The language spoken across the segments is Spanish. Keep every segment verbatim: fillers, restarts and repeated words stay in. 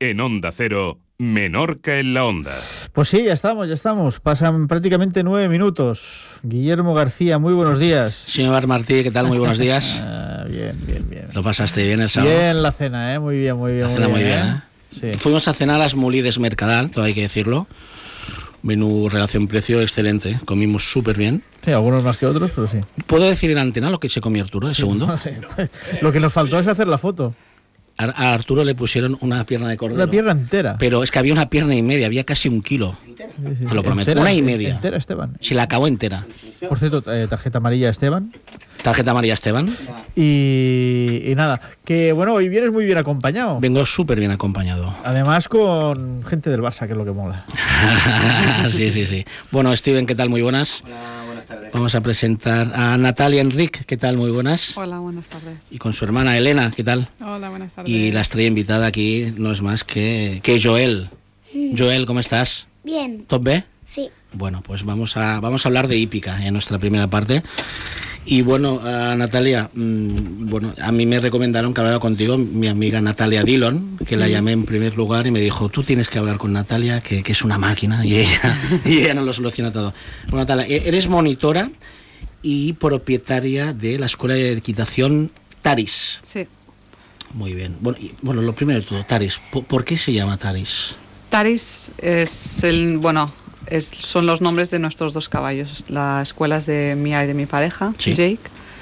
En Onda Cero, Menorca en la Onda. Pues sí, ya estamos, ya estamos. Pasan prácticamente nueve minutos. Guillermo García, muy buenos días. Señor Martí, ¿qué tal? Muy buenos días. Ah, bien, bien, bien. ¿Lo pasaste bien el sábado? Bien la cena, ¿eh? Muy bien, muy bien. La cena muy bien, ¿eh? ¿eh? Sí. Fuimos a cenar a las Molides Mercadal, todo hay que decirlo. Menú relación-precio excelente, ¿eh? Comimos súper bien. Sí, algunos más que otros, pero sí. ¿Puedo decir en antena lo que se comió Arturo, de sí, segundo? No, sí. Lo que nos faltó es hacer la foto. A, a Arturo le pusieron una pierna de cordero. Una pierna entera. Pero es que había una pierna y media, había casi un kilo. Sí, sí, Te lo prometo. entera, una y media. Entera, Esteban. Se la acabó entera. Por cierto, eh, tarjeta amarilla Esteban. Tarjeta amarilla Esteban. Y, y nada, que bueno, hoy vienes muy bien acompañado. Vengo súper bien acompañado. Además con gente del Barça, que es lo que mola. Sí, sí, sí. Bueno, Steven, ¿qué tal? Muy buenas. Hola, buenas tardes. Vamos a presentar a Natalia Enric, ¿qué tal? Muy buenas. Hola, buenas tardes. Y con su hermana Elena, ¿qué tal? Hola, buenas tardes. Y la estrella invitada aquí no es más que, que Joel. Joel, ¿cómo estás? Bien, ¿Top B? sí. Bueno, pues vamos a, vamos a hablar de hípica en nuestra primera parte. Y bueno, uh, Natalia, mmm, bueno, a mí me recomendaron que hablara contigo mi amiga Natalia Dillon, que la llamé en primer lugar y me dijo, tú tienes que hablar con Natalia, que, que es una máquina, y ella, y ella nos lo soluciona todo. Bueno, Natalia, eres monitora y propietaria de la Escuela de Equitación Taris. Sí. Muy bien. Bueno, y, bueno, lo primero de todo, Taris, ¿por, ¿por qué se llama Taris? Taris es el, bueno, es, son los nombres de nuestros dos caballos. La escuela es de mía y de mi pareja, Sí. Jake.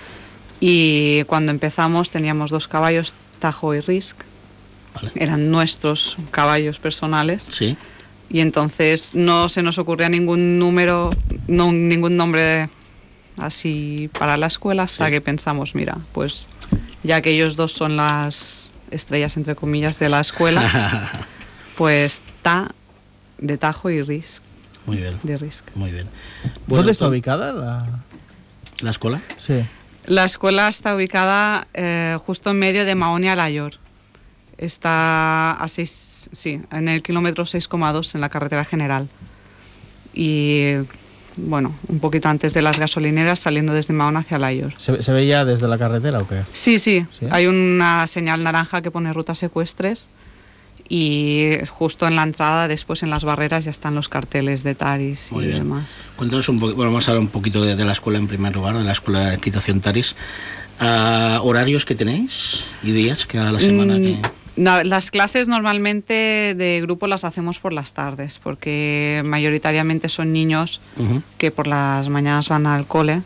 Y cuando empezamos teníamos dos caballos, Tajo y Risk. Vale. Eran nuestros caballos personales. Sí. Y entonces no se nos ocurría ningún número, no, ningún nombre así para la escuela hasta Sí. que pensamos, mira, pues ya que ellos dos son las estrellas entre comillas de la escuela, pues Ta de Tajo y Risk Muy bien, de Risk. muy bien. ¿Dónde está to- ubicada la...? ¿La escuela? Sí. La escuela está ubicada eh, justo en medio de Mahón y Alayor. Está a seis, sí, en el kilómetro seis coma dos en la carretera general. Y bueno, un poquito antes de las gasolineras saliendo desde Mahón hacia Alayor. ¿Se, ¿Se veía desde la carretera o qué? Sí, sí, ¿Sí? hay una señal naranja que pone rutas ecuestres y justo en la entrada, después en las barreras ya están los carteles de Taris Muy y bien. demás. Cuéntanos un poco, bueno, vamos a hablar un poquito de, de la escuela en primer lugar, de la Escuela de Equitación Taris. Ah, ¿horarios que tenéis y días que a la semana Mm, que...? no, las clases normalmente de grupo las hacemos por las tardes, porque mayoritariamente son niños Ujú. que por las mañanas van al cole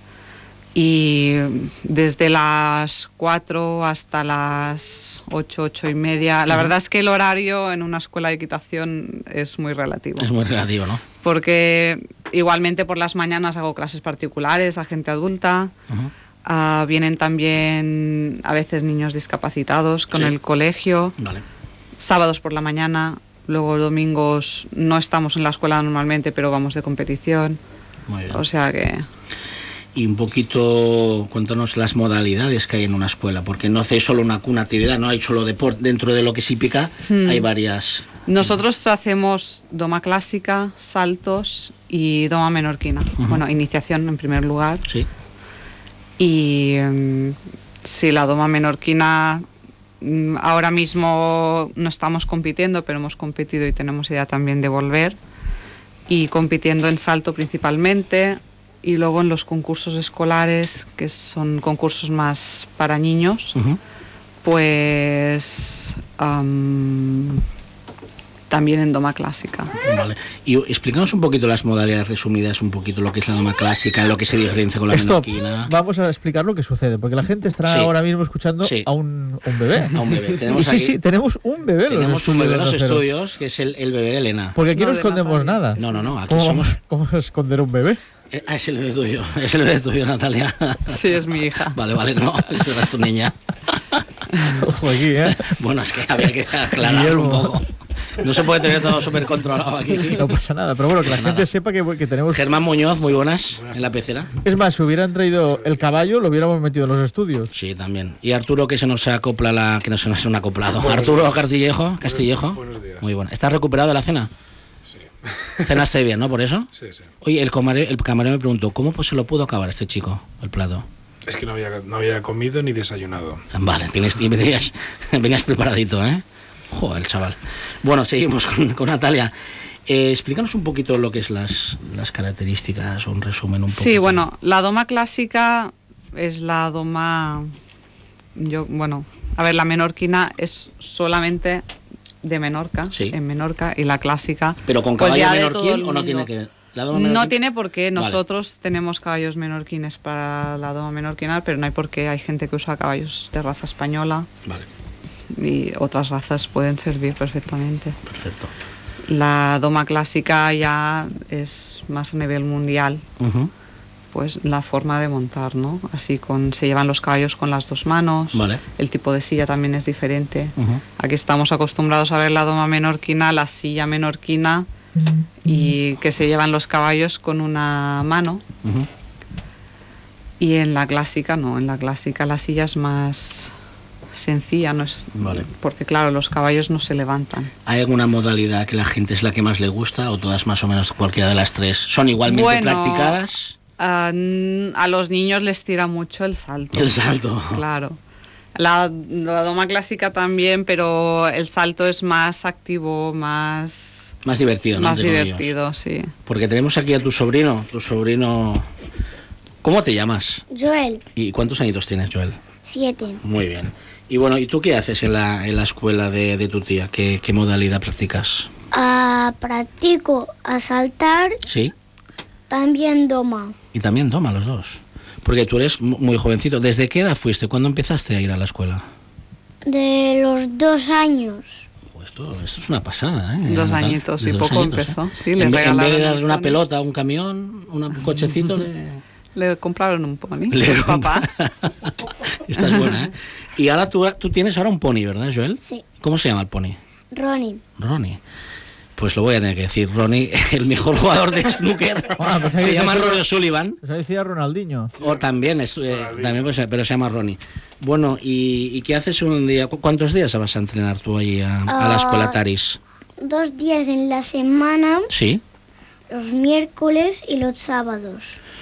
y desde las cuatro hasta las ocho, ocho y media. La Ujú. verdad es que el horario en una escuela de equitación es muy relativo. Es muy relativo, ¿no? Porque igualmente por las mañanas hago clases particulares a gente adulta. Ujú. Ah, vienen también a veces niños discapacitados con Sí. el colegio, Vale. sábados por la mañana, luego domingos no estamos en la escuela normalmente, pero vamos de competición, Muy bien. o sea que... Y un poquito, cuéntanos las modalidades que hay en una escuela, porque no hace solo una, una actividad, no hay solo deporte, dentro de lo que es hípica Hmm. hay varias... Nosotros hacemos doma clásica, saltos y doma menorquina. Ujú. Bueno, iniciación en primer lugar. Sí. Y mm, sí, la doma menorquina mm, ahora mismo no estamos compitiendo, pero hemos competido y tenemos idea también de volver. Y compitiendo en salto principalmente y luego en los concursos escolares, que son concursos más para niños, Ujú. pues am, también en doma clásica. Vale. Y explícanos un poquito las modalidades resumidas, un poquito lo que es la doma clásica, lo que se diferencia con la Stop. menorquina. Vamos a explicar lo que sucede, porque la gente estará Sí. ahora mismo escuchando Sí. a un, un bebé. A un bebé. Y Tenemos sí, aquí- sí, tenemos un bebé en los Tenemos un estudios bebé en de los Onda Cero. estudios, que es el, el bebé de Elena. Porque aquí no, No, de escondemos Natalia. nada. No, no, no, aquí ¿Cómo, somos... vamos- ¿Cómo vas a esconder un bebé? Eh, Ah, es el bebé tuyo, es el bebé tuyo, Natalia. Sí, es mi hija. Vale, vale, no, eso era tu niña. Ojo aquí, ¿eh? Bueno, es que había que aclararlo un Guillermo. poco. No se puede tener todo súper controlado aquí. No pasa nada, pero bueno, que la pasa gente nada. sepa que, que tenemos... Germán Muñoz, muy buenas, en la pecera. Es más, si hubieran traído el caballo, lo hubiéramos metido en los estudios. Sí, también. Y Arturo, que se nos acopla la... que no se nos es un acoplado. Arturo Castillejo, Castillejo. Buenos días. Muy bueno. ¿Estás recuperado de la cena? Sí. Cenaste bien, ¿no? Por eso. Sí, sí. Oye, el camarero, el camarero me preguntó, ¿cómo pues se lo pudo acabar este chico, el plato? Es que no había, no había comido ni desayunado. Vale, tienes, y venías, venías preparadito, ¿eh? Joder, el chaval. Bueno, seguimos con, con Natalia. Eh, explícanos un poquito lo que es las, las características, o un resumen un poco. Sí, bueno, la doma clásica es la doma... Yo, bueno, a ver, la menorquina es solamente de Menorca, sí. en Menorca, y la clásica... ¿Pero con pues caballo ya de menorquín todo el o no mundo. tiene que ver? ¿La doma No menorquín? tiene por qué, nosotros Vale. tenemos caballos menorquines para la doma menorquinal, pero no hay por qué, hay gente que usa caballos de raza española. Vale. Y otras razas pueden servir perfectamente. Perfecto. La doma clásica ya es más a nivel mundial, Uh-huh. pues la forma de montar, ¿no? Así con se llevan los caballos con las dos manos. Vale. El tipo de silla también es diferente. Uh-huh. Aquí estamos acostumbrados a ver la doma menorquina, la silla menorquina, y que se llevan los caballos con una mano. Uh-huh. Y en la clásica no, en la clásica la silla es más sencilla, no es, Vale. porque claro, los caballos no se levantan. ¿Hay alguna modalidad que la gente es la que más le gusta o todas más o menos cualquiera de las tres son igualmente Bueno, practicadas? A, a los niños les tira mucho el salto. El salto. Claro. La, la doma clásica también, pero el salto es más activo, más, Más divertido, ¿no? más Entre comillas. divertido, sí. Porque tenemos aquí a tu sobrino, tu sobrino... ¿Cómo te llamas? Joel, ¿Y cuántos añitos tienes, Joel? siete. Muy bien. Y bueno, ¿y tú qué haces en la, en la escuela de, de tu tía? ¿Qué, qué modalidad practicas? Ah, practico a saltar, ¿Sí? también doma. Y también toma los dos. Porque tú eres mu- muy jovencito. ¿Desde qué edad fuiste? ¿Cuándo empezaste a ir a la escuela? De los dos años. Pues esto, esto es una pasada, ¿eh? Dos Natal. añitos y Desde dos poco añitos, empezó. ¿eh? Sí, le en, vez- en vez regalaron de un darle una pony. pelota, un camión, una- un cochecito, le... Le compraron un pony, le los papás. Esta es buena, ¿eh? Y ahora tú, tú tienes ahora un pony, ¿verdad, Joel? Sí. ¿Cómo se llama el pony? Ronnie. Ronnie. Pues lo voy a tener que decir. Ronnie, el mejor jugador de snooker, Ah, pues ahí se dice- llama Rory O'Sullivan. Pues ahí decía Ronaldinho. O también, es, eh, también pues, pero se llama Ronnie. Bueno, ¿y, y qué haces un día? ¿Cu- ¿Cuántos días vas a entrenar tú ahí a, a la Ah. escuela Taris? Dos días en la semana, ¿Sí? los miércoles y los sábados.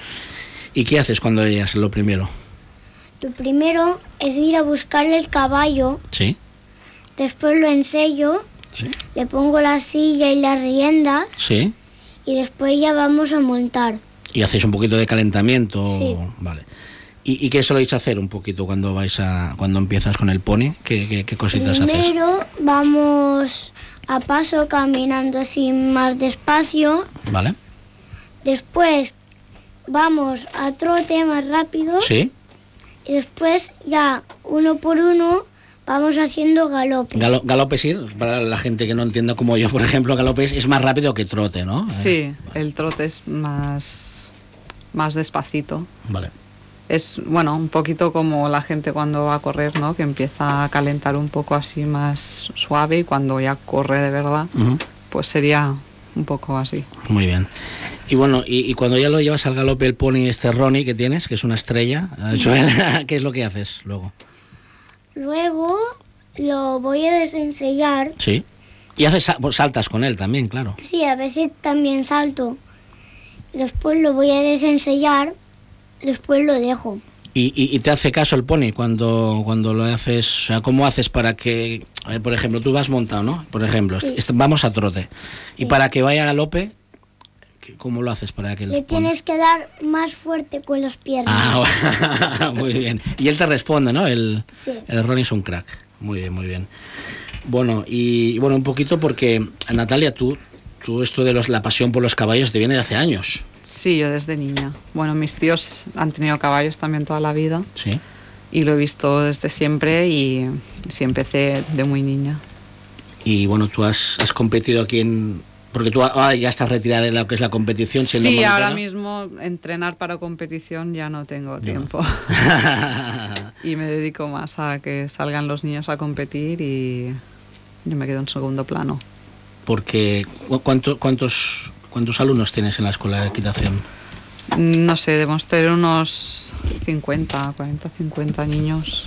¿Y qué haces cuando llegas lo primero? Lo primero es ir a buscarle el caballo, ¿Sí? después lo ensello, ¿Sí? le pongo la silla y las riendas ¿Sí? y después ya vamos a montar. ¿Y hacéis un poquito de calentamiento? Sí. Vale. ¿Y, y qué soléis hacer un poquito cuando vais a cuando empiezas con el pony? ¿Qué, qué, qué cositas haces? Primero vamos a paso caminando así más despacio, ¿Vale? después vamos a trote más rápido ¿Sí? y después ya uno por uno vamos haciendo galope. Galo- galope sí, para la gente que no entienda como yo, por ejemplo, galope es, es más rápido que trote, ¿no? Eh, Sí, el trote es más, más despacito. Vale. Es, bueno, un poquito como la gente cuando va a correr, ¿no? Que empieza a calentar un poco así más suave y cuando ya corre de verdad, Ujú. pues sería un poco así. Muy bien. Y bueno, y, y cuando ya lo llevas al galope el pony este Ronnie que tienes, que es una estrella, eh, Joel, ¿qué es lo que haces luego? Luego lo voy a desensellar. Sí. Y haces sa- pues saltas con él también, claro. Sí, a veces también salto. Después lo voy a desensellar, después lo dejo. Y, y, y te hace caso el pony cuando, cuando lo haces, o sea, ¿cómo haces para que, a ver, por ejemplo, tú vas montado, ¿no? Por ejemplo, Sí. est- vamos a trote. Y Sí. para que vaya a galope, ¿qué- ¿cómo lo haces para que el Le pony- tienes que dar más fuerte con las piernas. Ah, muy bien. Y él te responde, ¿no? El, Sí. el Ronnie es un crack. Muy bien, muy bien. Bueno, y bueno, un poquito porque, Natalia, tú, tú esto de los, la pasión por los caballos te viene de hace años. Sí, yo desde niña. Bueno, mis tíos han tenido caballos también toda la vida Sí. y lo he visto desde siempre y sí empecé de muy niña. Y bueno, tú has, has competido aquí en... Porque tú ahora ya estás retirada de lo que es la competición. Siendo Sí, monitora. ahora mismo entrenar para competición ya no tengo Ya no. tiempo. Y me dedico más a que salgan los niños a competir y yo me quedo en segundo plano. Porque, ¿cu- cuánto- cuántos, ¿cuántos alumnos tienes en la escuela de equitación? No sé, debemos tener unos cincuenta, cuarenta, cincuenta niños.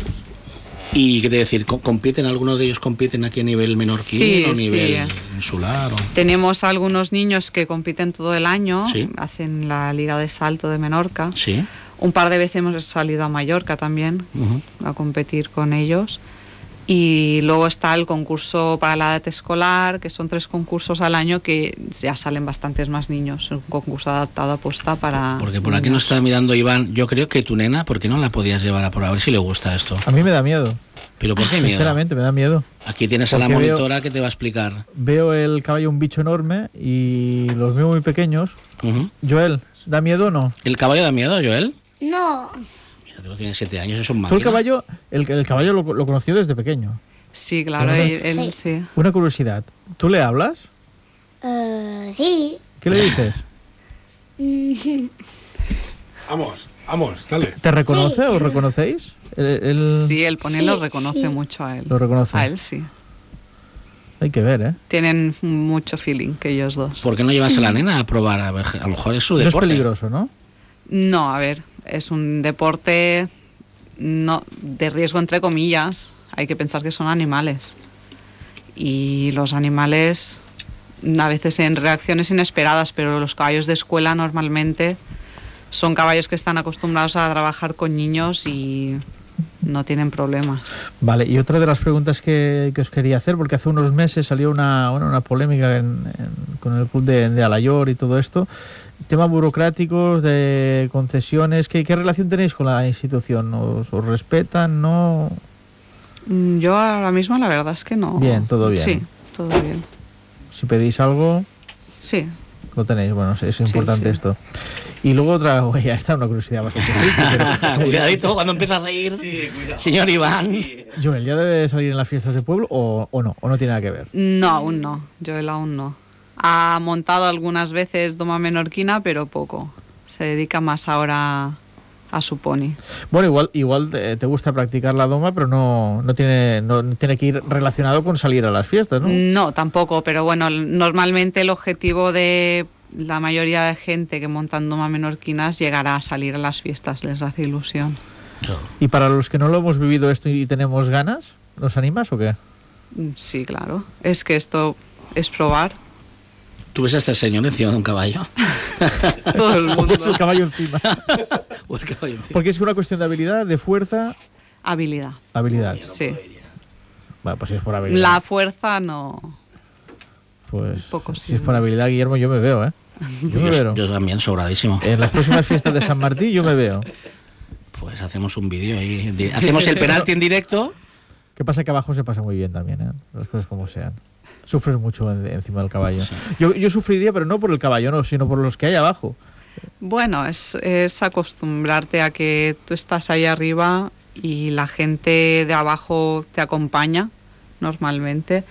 Y qué te decir, ¿co- ¿compiten? ¿Algunos de ellos compiten aquí a nivel menorquín Sí, o nivel sí. insular? O... Tenemos algunos niños que compiten todo el año, Sí. hacen la liga de salto de Menorca. Sí. Un par de veces hemos salido a Mallorca también Ujú. a competir con ellos. Y luego está el concurso para la edad escolar, que son tres concursos al año que ya salen bastantes más niños. Un concurso adaptado aposta para... Porque por aquí nos está mirando Iván. Yo creo que tu nena, ¿por qué no la podías llevar a por a ver si le gusta esto? A mí me da miedo. ¿Pero por qué miedo? Sinceramente, me da miedo. Aquí tienes a la Porque monitora veo- que te va a explicar. Veo el caballo un bicho enorme y los veo muy pequeños. Ujú. Joel, ¿da miedo o no? ¿El caballo da miedo, Joel? No, Mira, tú tienes siete años, es un Tú máquina. el caballo, el, el caballo lo, lo conoció desde pequeño. Sí, claro, ¿Verdad? él, él Sí. sí. Una curiosidad. ¿Tú le hablas? eh, sí. ¿Qué le dices? Mm, Vamos, vamos, dale. ¿Te reconoce Sí. o reconocéis? El, el- Sí, el pony Sí, lo reconoce sí. mucho a él. Lo reconoce. A él sí. Hay que ver, ¿eh? Tienen mucho feeling que ellos dos. ¿Por qué no llevas a la nena a probar? A ver, a lo mejor es su No es deporte. peligroso, ¿no? No, a ver, es un deporte no de riesgo entre comillas. Hay que pensar que son animales. Y los animales a veces en reacciones inesperadas, pero los caballos de escuela normalmente son caballos que están acostumbrados a trabajar con niños y no tienen problemas. Vale, y otra de las preguntas que, que os quería hacer, porque hace unos meses salió una, bueno, una polémica en- en- con el club de, de Alayor y todo esto, temas burocráticos, de concesiones, ¿qué, qué relación tenéis con la institución? ¿Os, os respetan? ¿No? Mm, Yo ahora mismo la verdad es que no. Bien, todo bien. Sí, todo bien. Si pedís algo, Sí. lo tenéis. Bueno, es, es importante sí. esto. Y luego otra, uy, ya está una curiosidad bastante friki, pero- Cuidadito cuando empieza a reír. Señor Iván. Joel, ¿ya debe salir en las fiestas de pueblo o, o no? ¿O no tiene nada que ver? No, aún no. Joel aún no. Ha montado algunas veces doma menorquina, pero poco. Se dedica más ahora a su pony. Bueno, igual igual te, te gusta practicar la doma, pero no, no, tiene, no tiene que ir relacionado con salir a las fiestas, ¿no? No, tampoco, pero bueno, normalmente el objetivo de la mayoría de gente que montan doma menorquinas llegará a salir a las fiestas, les hace ilusión. Y para los que no lo hemos vivido esto y tenemos ganas, ¿nos animas o qué? Mm, Sí, claro. Es que esto es probar. ¿Tú ves a este señor encima de un caballo? Todo el O mundo. es el caballo encima. ¿O el caballo encima? Porque es una cuestión de habilidad, de fuerza, Habilidad. habilidad. Sí. Bueno, pues si es por habilidad. La fuerza no. Pues poco si sí. es por habilidad, Guillermo, yo me veo, ¿eh? Yo me Yo, veo. yo también, sobradísimo. En las próximas fiestas de San Martín yo me veo. Pues hacemos un vídeo ahí. di- Hacemos el penalti en directo. ¿Qué pasa? Que abajo se pasa muy bien también, ¿eh? Las cosas como sean. Sufres mucho en- encima del caballo. Yo, yo sufriría, pero no por el caballo, no, sino por los que hay abajo. Bueno, es, es acostumbrarte a que tú estás ahí arriba y la gente de abajo te acompaña normalmente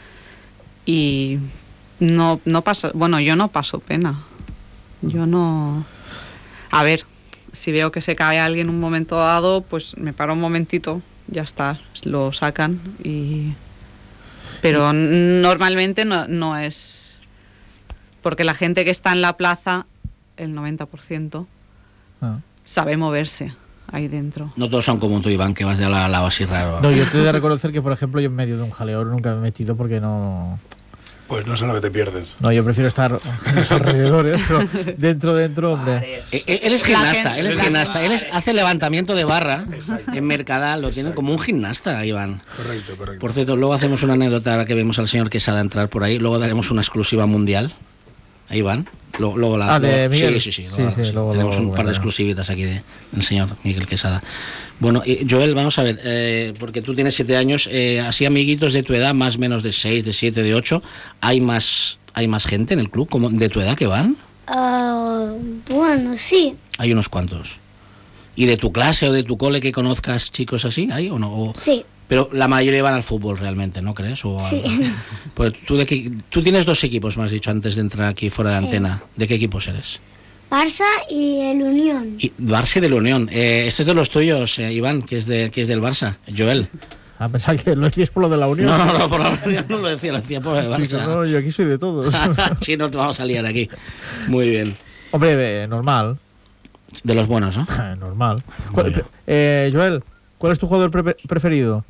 y no, no pasa, bueno, yo no paso pena. Yo no... A ver, si veo que se cae alguien en un momento dado, pues me paro un momentito, ya está, lo sacan y... Pero n- normalmente no, no es... Porque la gente que está en la plaza, el noventa por ciento, Ah. sabe moverse ahí dentro. No todos son como tú, Iván, que vas de lado a lado así raro. No, yo te he de reconocer que, por ejemplo, yo en medio de un jaleo nunca me he metido porque no... Pues no sé lo que te pierdes. No, yo prefiero estar en los alrededores, pero dentro, dentro, hombre. Eh, eh, Él es La gimnasta, gente- él es la- gimnasta. Él es- hace levantamiento de barra en Mercadal, lo tienen como un gimnasta, Iván. Correcto, correcto. Por cierto, luego hacemos una anécdota ahora que vemos al señor Quesada entrar por ahí. Luego daremos una exclusiva mundial. Ahí van. Luego, luego la, Ah, ¿de luego- Miguel? Sí, sí, sí. Sí, luego- sí, sí. luego- Tenemos luego un par de comentaremos. exclusivitas aquí de- del señor Miguel Quesada. Bueno, y Joel, vamos a ver, eh, porque tú tienes siete años, eh, así amiguitos de tu edad, más o menos de seis, de siete, de ocho, ¿hay más, hay más gente en el club como de tu edad que van? Ah, bueno, sí. Hay unos cuantos. ¿Y de tu clase o de tu cole que conozcas chicos así? ¿Hay o no? O- Sí. Pero la mayoría van al fútbol realmente, ¿no crees? O Sí. al- Pues tú, de qué- tú tienes dos equipos, me has dicho antes de entrar aquí fuera de Sí. antena. ¿De qué equipos eres? Barça y el Unión. Y Barça de la Unión. Eh, este es de los tuyos, eh, Iván, que es, de, que es del Barça. Joel. A pensar que lo decías por lo de la Unión. No, no, no, por la Unión no lo decía, lo decía por el Digo, no, Barça. yo aquí soy de todos. Sí, no te vamos a liar aquí. Muy bien. Hombre, eh, normal. De los buenos, ¿no? Normal. Muy ¿Cuál- bien. eh, Joel, ¿cuál es tu jugador pre- preferido?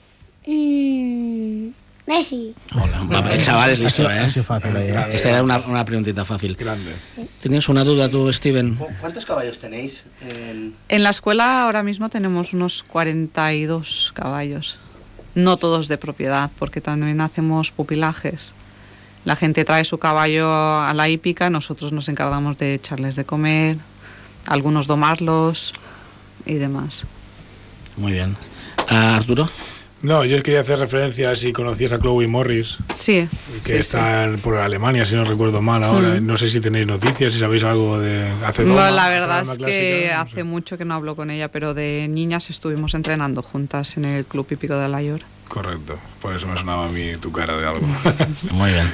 Mm, Messi. Hola, el chaval es listo, Ha ¿eh? sido fácil ahí, ¿eh? Esta era una, una preguntita fácil. Grande. ¿Tenías una duda tú, Steven? ¿Cu- ¿Cuántos caballos tenéis? En... En la escuela ahora mismo tenemos unos cuarenta y dos caballos. no todos de propiedad, porque también hacemos pupilajes. La gente trae su caballo a la hípica, nosotros nos encargamos de echarles de comer, algunos domarlos y demás. Muy bien. ¿A Arturo? No, yo quería hacer referencia a si conocías a Chloe Morris, Sí. que sí, está sí. por Alemania, si no recuerdo mal ahora. Mm. No sé si tenéis noticias, si sabéis algo de hace doma, Bueno, la hace verdad dama es clásica, que no hace sé. mucho que no hablo con ella, pero de niñas estuvimos entrenando juntas en el Club Hípico de Alayor. Correcto, por eso me sonaba a mí tu cara de algo. Muy bien.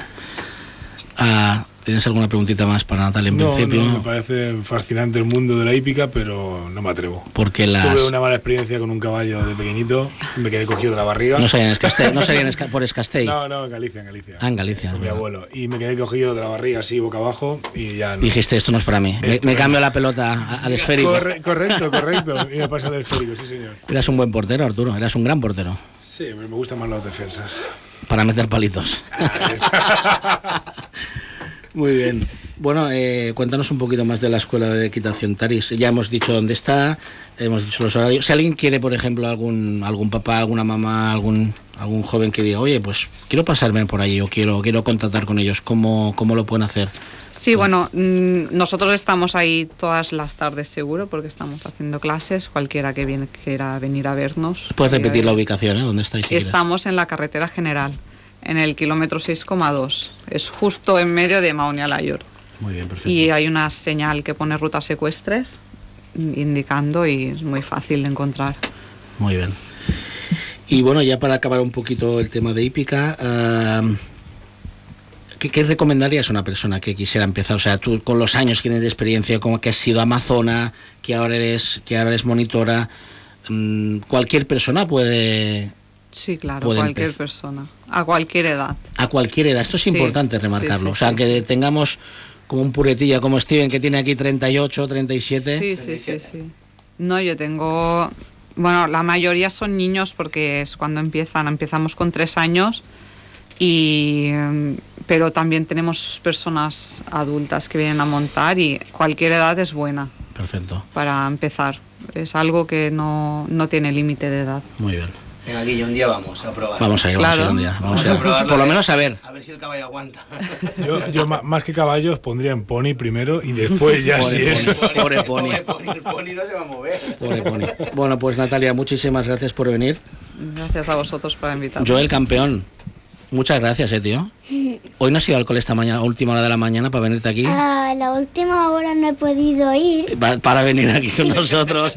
Ah, ¿tienes alguna preguntita más para Natalia en No, principio? no, me parece fascinante el mundo de la hípica, pero no me atrevo. Porque las... Tuve una mala experiencia con un caballo de pequeñito, me quedé cogido de la barriga. No sabían Escastell, no sabían Esca- por Escastell. No, no, en Galicia, en Galicia. Ah, en Galicia. Con mi ¿verdad? abuelo. Y me quedé cogido de la barriga así, boca abajo, y ya no. Dijiste, esto no es para mí. Me, Esto me no. cambio la pelota a- al esférico. Corre- correcto, correcto. Y me pasa del esférico, sí, señor. Eras un buen portero, Arturo. Eras un gran portero. Sí, me me gustan más las defensas. Para meter palitos. Ahí está. Muy bien. Bueno, eh, cuéntanos un poquito más de la escuela de equitación Taris. Ya hemos dicho dónde está, hemos dicho los horarios. Si alguien quiere, por ejemplo, algún algún papá, alguna mamá, algún algún joven que diga, oye, pues quiero pasarme por allí o quiero quiero contactar con ellos, ¿cómo, cómo lo pueden hacer? Sí, bueno, mm, nosotros estamos ahí todas las tardes seguro porque estamos haciendo clases. Cualquiera que viene, quiera venir a vernos. Puedes quiera repetir la venir. ubicación, ¿eh? ¿Dónde estáis? Si quieres? Estamos en la carretera general, en el kilómetro seis coma dos. Es justo en medio de Maón y Alayor. Muy bien, perfecto. Y hay una señal que pone rutas secuestres indicando y es muy fácil de encontrar. Muy bien. Y bueno, ya para acabar un poquito el tema de hípica, eh, ¿qué, ¿qué recomendarías a una persona que quisiera empezar? O sea, tú con los años que tienes de experiencia, como que has sido amazona, que ahora eres, que ahora eres monitora, mmm, cualquier persona puede... Sí, claro, Puede cualquier empezar. persona, a cualquier edad. A cualquier edad, esto es Sí, importante sí, remarcarlo. sí, o sea, sí, que sí. tengamos como un puretilla como Steven que tiene aquí treinta y ocho, treinta y siete. Sí, sí, sí, sí. No, yo tengo... Bueno, la mayoría son niños porque es cuando empiezan. Empezamos con tres años, y, em, pero también tenemos personas adultas que vienen a montar y cualquier edad es buena Perfecto, para empezar. Es algo que no, no tiene límite de edad. muy bien. Venga, Guillo, un día vamos a probar. Vamos a ir, Claro. vamos a ir un día. Vamos a ir a probarlo, por lo a ver. menos a ver. A ver si el caballo aguanta. Yo, yo ma- más que caballos pondría en pony primero y después ya Pobre si pony. es... Pobre pony. Pobre pony, el pony no se va a mover. Pobre pony. Bueno, pues Natalia, muchísimas gracias por venir. Gracias a vosotros por invitarme. Joel, campeón, muchas gracias, eh, tío. Hoy no has ido al cole esta mañana, a última hora de la mañana, para venirte aquí. A la última hora no he podido ir. Pa- Para venir aquí con nosotros.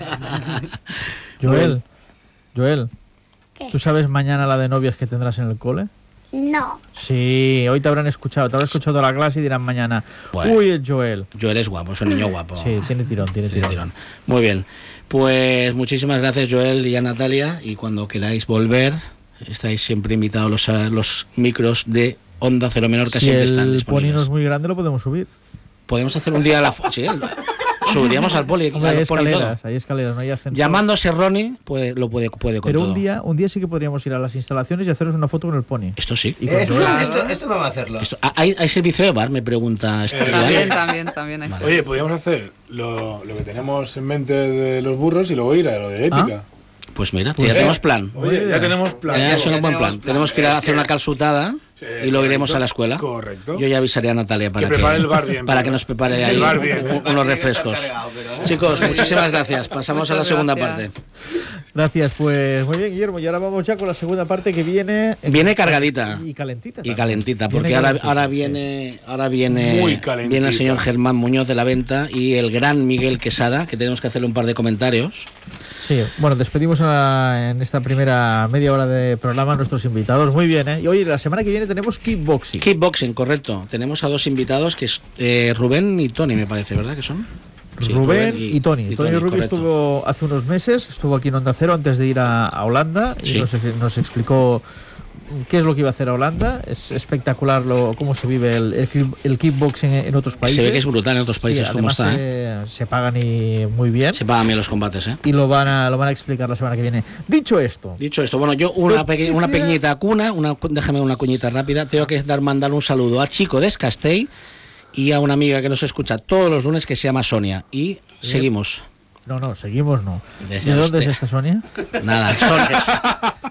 Joel, Joel, ¿Qué? ¿tú sabes mañana la de novias que tendrás en el cole? No. Sí, hoy te habrán escuchado, te habrán escuchado toda la clase y dirán mañana, Bueno. uy, el Joel. Joel es guapo, es un niño guapo. Sí, tiene tirón, tiene Tiene tirón. tirón. Muy bien. Pues muchísimas gracias, Joel y a Natalia. Y cuando queráis volver, estáis siempre invitados los, a los micros de Onda Cero Menorca, Si siempre están el pony disponibles. no es muy grande, lo podemos subir. Podemos hacer un día la fo- sí, el- subiríamos al poli, Hombre, hay al poli y todo. escaleras, hay escaleras, no hay ascensor. Llamándose Ronnie, pues lo puede, puede con Pero todo. un día, un día sí que podríamos ir a las instalaciones y haceros una foto con el pony. Esto sí. Y con Esto, Joel. esto, esto vamos a hacerlo. Esto- ah, ¿hay, ¿Hay servicio de bar? Me pregunta esta Eh, También, Sí. también, también hay. Oye, podríamos hacer lo, lo que tenemos en mente de los burros y luego ir a lo de épica. Pues mira, Pues ya sí. tenemos plan. Oye, ya tenemos plan. Ya es un ya buen tenemos plan. plan. Tenemos que ir a hacer una calzutada Sí, y lo iremos correcto, a la escuela. correcto. Yo ya avisaré a Natalia para Que prepare el bar bien, para pero- que nos prepare El ahí bar bien. un- El bar unos tiene que estar refrescos. cargado, pero- Chicos, muchísimas gracias. Pasamos a la Muchas segunda gracias. parte. Gracias, pues muy bien, Guillermo. Y ahora vamos ya con la segunda parte que viene. Viene cargadita. Y calentita. Y también. calentita, Viene porque ahora, calentita, ahora sí. viene ahora viene, Muy calentita. viene el señor Germán Muñoz de la Venta y el gran Miguel Quesada, que tenemos que hacerle un par de comentarios. Sí, bueno, despedimos a- en esta primera media hora de programa a nuestros invitados. Muy bien, ¿eh? Y hoy, la semana que viene, tenemos kickboxing. Kickboxing, correcto. Tenemos a dos invitados, que es eh, Rubén y Tony, me parece, ¿verdad que son? Sí, Rubén y, Tony. Tony, Rubio correcto. estuvo hace unos meses, estuvo aquí en Onda Cero antes de ir a, a Holanda y Sí. nos, nos explicó qué es lo que iba a hacer a Holanda. Es espectacular lo, cómo se vive el, el, kick- el kickboxing en otros países. Se ve que es brutal en otros países Sí, como además, está, ¿eh? se, se pagan y muy bien. Se pagan bien los combates, ¿eh? Y lo van, a, lo van a explicar la semana que viene. Dicho esto, Dicho esto, bueno, yo una, peque- una Noticia. pequeñita cuna, una, cu- déjame una cuñita rápida, tengo que dar mandar un saludo a Chico de Escastell y a una amiga que nos escucha todos los lunes que se llama Sonia. Y seguimos. no, no, seguimos, no. Decía ¿De dónde usted. es esta Sonia? Nada, Sonia.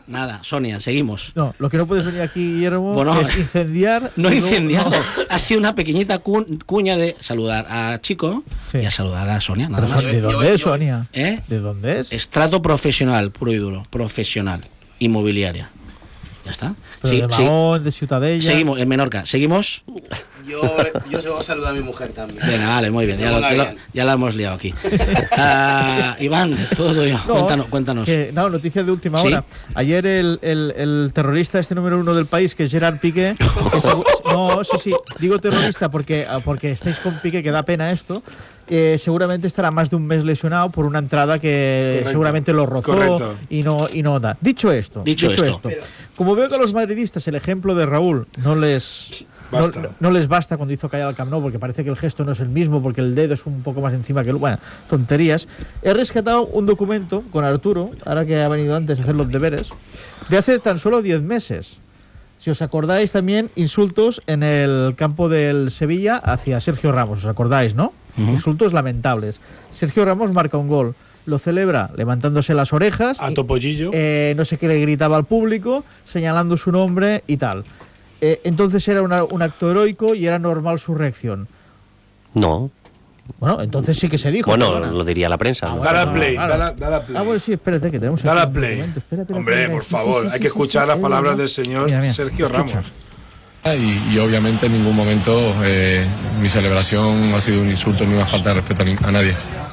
nada. Sonia, seguimos. No, lo que no puedes venir aquí, Guillermo, Bueno, es incendiar. No y incendiado. no- Ha sido una pequeñita cu- cuña de saludar a Chico Sí. y a saludar a Sonia, nada Pero más. son- ¿De dónde es, Sonia? ¿Eh? ¿De dónde es? Estrato profesional, puro y duro. Profesional. Inmobiliaria. Ya está. Pero Sí, de sí. Mahón, de Ciutadella. Seguimos, en Menorca. ¿Seguimos? Yo, yo se voy a saludar a mi mujer también. Venga, vale, muy bien. Que Ya, se lo, ponga ya lo- bien. ya la hemos liado aquí. Ah, Iván, todo tuyo. No, cuéntanos. cuéntanos. Que, no, noticias de última ¿Sí? hora. Ayer el, el, el terrorista este número uno del país, que es Gerard Piqué, que segu- no, sí, sí, digo terrorista porque, porque estáis con Piqué, que da pena esto, eh, seguramente estará más de un mes lesionado por una entrada que Correcto. seguramente lo rozó Correcto. y no, y no da. Dicho esto, Dicho esto. como veo que a los madridistas el ejemplo de Raúl no les... No, Basta. no- no les basta cuando hizo callar al Camp Nou, porque parece que el gesto no es el mismo, porque el dedo es un poco más encima que el... Bueno, tonterías. He rescatado un documento con Arturo, ahora que ha venido antes a hacer los deberes, de hace tan solo diez meses. Si os acordáis también, insultos en el campo del Sevilla hacia Sergio Ramos, ¿os acordáis, no? Ujú. Insultos lamentables. Sergio Ramos marca un gol, lo celebra levantándose las orejas, A y- Topollillo. eh, no sé qué le gritaba al público, señalando su nombre y tal. Eh, entonces era una- un acto heroico y era normal su reacción. No. Bueno, entonces sí que se dijo. Bueno, perdona. lo diría la prensa. Ah, ¿no? bueno. Dale a no, play, claro. dale, a- dale a play. Ah, bueno, sí, espérate, que tenemos aquí Dale a un play. documento. Espera, espera, Hombre, espera, por sí, sí, favor, sí, hay sí, que sí, escuchar sí, las eh, palabras ¿no? del señor Mira, mira, Sergio escucha. Ramos. Y, y obviamente en ningún momento eh, mi celebración ha sido un insulto ni una falta de respeto a, ni- a nadie.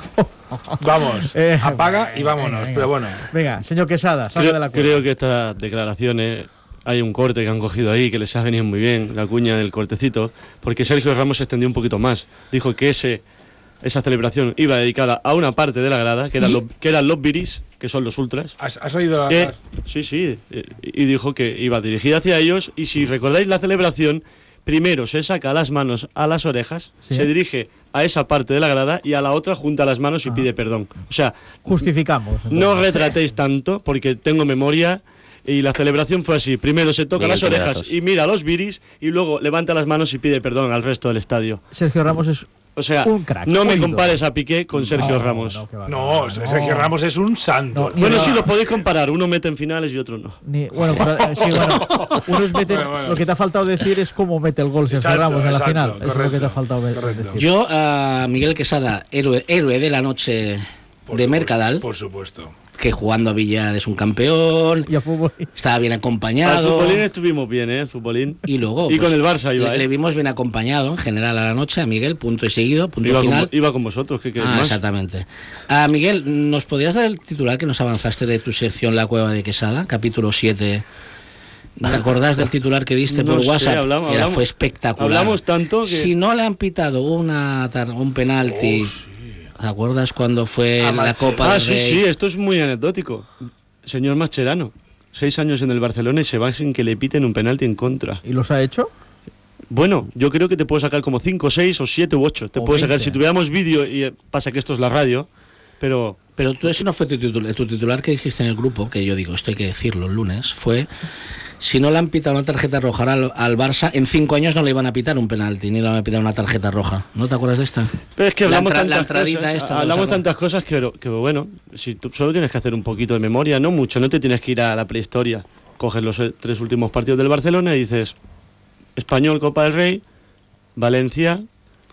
Vamos, Eh, apaga y venga, vámonos. venga. Pero bueno, Venga, señor Quesada, salga Creo, de la cueva. creo que estas declaraciones hay un corte que han cogido ahí que les ha venido muy bien, la cuña del cortecito, porque Sergio Ramos se extendió un poquito más. Dijo que ese, esa celebración iba dedicada a una parte de la grada, que eran los, que eran los viris, que son los ultras. has, has oído la... Que, sí, sí, eh, y dijo que iba dirigida hacia ellos, y si recordáis la celebración, primero se saca las manos a las orejas, Sí. se dirige a esa parte de la grada y a la otra junta las manos y Ah. pide perdón. O sea, Justificamos. no entonces. retratéis tanto, porque tengo memoria. Y la celebración fue así: primero se toca Miguel las orejas Pedazos. y mira a los viris, y luego levanta las manos y pide perdón al resto del estadio. Sergio Ramos es O sea, un crack. no me un compares ídolo. a Piqué con Sergio No, Ramos. no, que va, No, no. Sergio Ramos es un santo. No, ni Bueno, va. sí, los podéis comparar. Uno mete en finales y otro no. Ni- bueno, pero, eh, sí, bueno, unos meten- Bueno, bueno. lo que te ha faltado decir es cómo mete el gol Sergio Exacto, Ramos en la exacto, final. Eso es lo que te correcto, ha faltado ver- correcto. decir. Yo, a Miguel Quesada, héroe, héroe de la noche Por de supuesto, Mercadal, Por supuesto. que jugando a billar es un campeón, Y a fútbol. estaba bien Al acompañado. futbolín estuvimos bien, ¿eh? Al futbolín. Y luego Y pues, con el Barça iba, le, ¿eh? le vimos bien acompañado en general a la noche, a Miguel, punto y seguido, punto Iba con, final. iba con vosotros, ¿qué queréis Ah, más? exactamente. Ah, Miguel, ¿nos podrías dar el titular que nos avanzaste de tu sección La Cueva de Quesada, capítulo siete? ¿Te acordás del titular que diste No por sé, WhatsApp? hablamos- Era, hablamos- fue espectacular. hablamos tanto que- Si no le han pitado una tar- un penalti, ¿te acuerdas cuando fue A la Mascherano. Copa Ah, del sí, Rey? sí, esto es muy anecdótico. Señor Mascherano, seis años en el Barcelona y se va sin que le piten un penalti en contra. ¿Y los ha hecho? Bueno, yo creo que te puedo sacar como cinco, seis o siete u ocho. Te O puedo sacar veinte. si tuviéramos vídeo, y eh, pasa que esto es la radio, pero Pero tú, eso no fue tu titular, tu titular que dijiste en el grupo, que yo digo, esto hay que decirlo el lunes, fue: si no le han pitado una tarjeta roja al, al Barça, en cinco años no le iban a pitar un penalti, ni le van a pitar una tarjeta roja. ¿No te acuerdas de esta? Pero es que La hablamos entra- la tantas entradita cosas, esta de hablamos saco. tantas cosas que, que, bueno, si tú solo tienes que hacer un poquito de memoria, no mucho, no te tienes que ir a la prehistoria. Coges los eh, tres últimos partidos del Barcelona y dices: Español, Copa del Rey, Valencia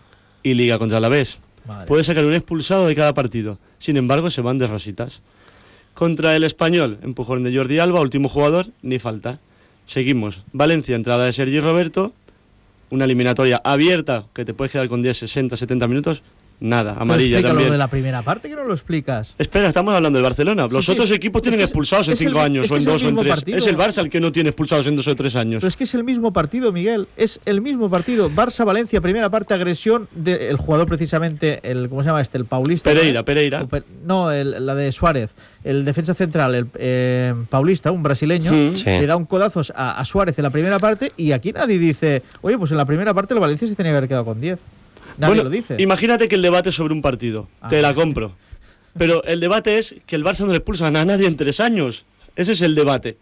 y Liga contra el Alavés. Madre. Puedes sacar un expulsado de cada partido. Sin embargo, se van de rositas. Contra el Español, empujón de Jordi Alba, último jugador, ni falta. Seguimos. Valencia, entrada de Sergi Roberto, una eliminatoria abierta que te puedes quedar con diez, sesenta, setenta minutos. Nada, Pero amarilla explícalo también. de la primera parte, que no lo explicas. Espera, estamos hablando del Barcelona. Los Sí, sí. otros equipos Es tienen que es- expulsados en es el- cinco años, es que o en es el dos o en mismo tres. partido. Es el Barça el que no tiene expulsados en dos o tres años. Pero es que es el mismo partido, Miguel. Es el mismo partido. Barça-Valencia, primera parte, agresión del jugador precisamente, el ¿cómo se llama este? El Paulista. Pereira, ¿no es? Pereira. O Pe- No, el- la de Suárez. El defensa central, el eh, Paulista, un brasileño, Mm. Sí. le da un codazo a, a Suárez en la primera parte y aquí nadie dice, oye, pues en la primera parte el Valencia se tenía que haber quedado con diez. Nadie Bueno, lo dice. imagínate que el debate es sobre un partido. Ah. Te la compro. Pero el debate es que el Barça no le expulsan a nadie en tres años. Ese es el debate.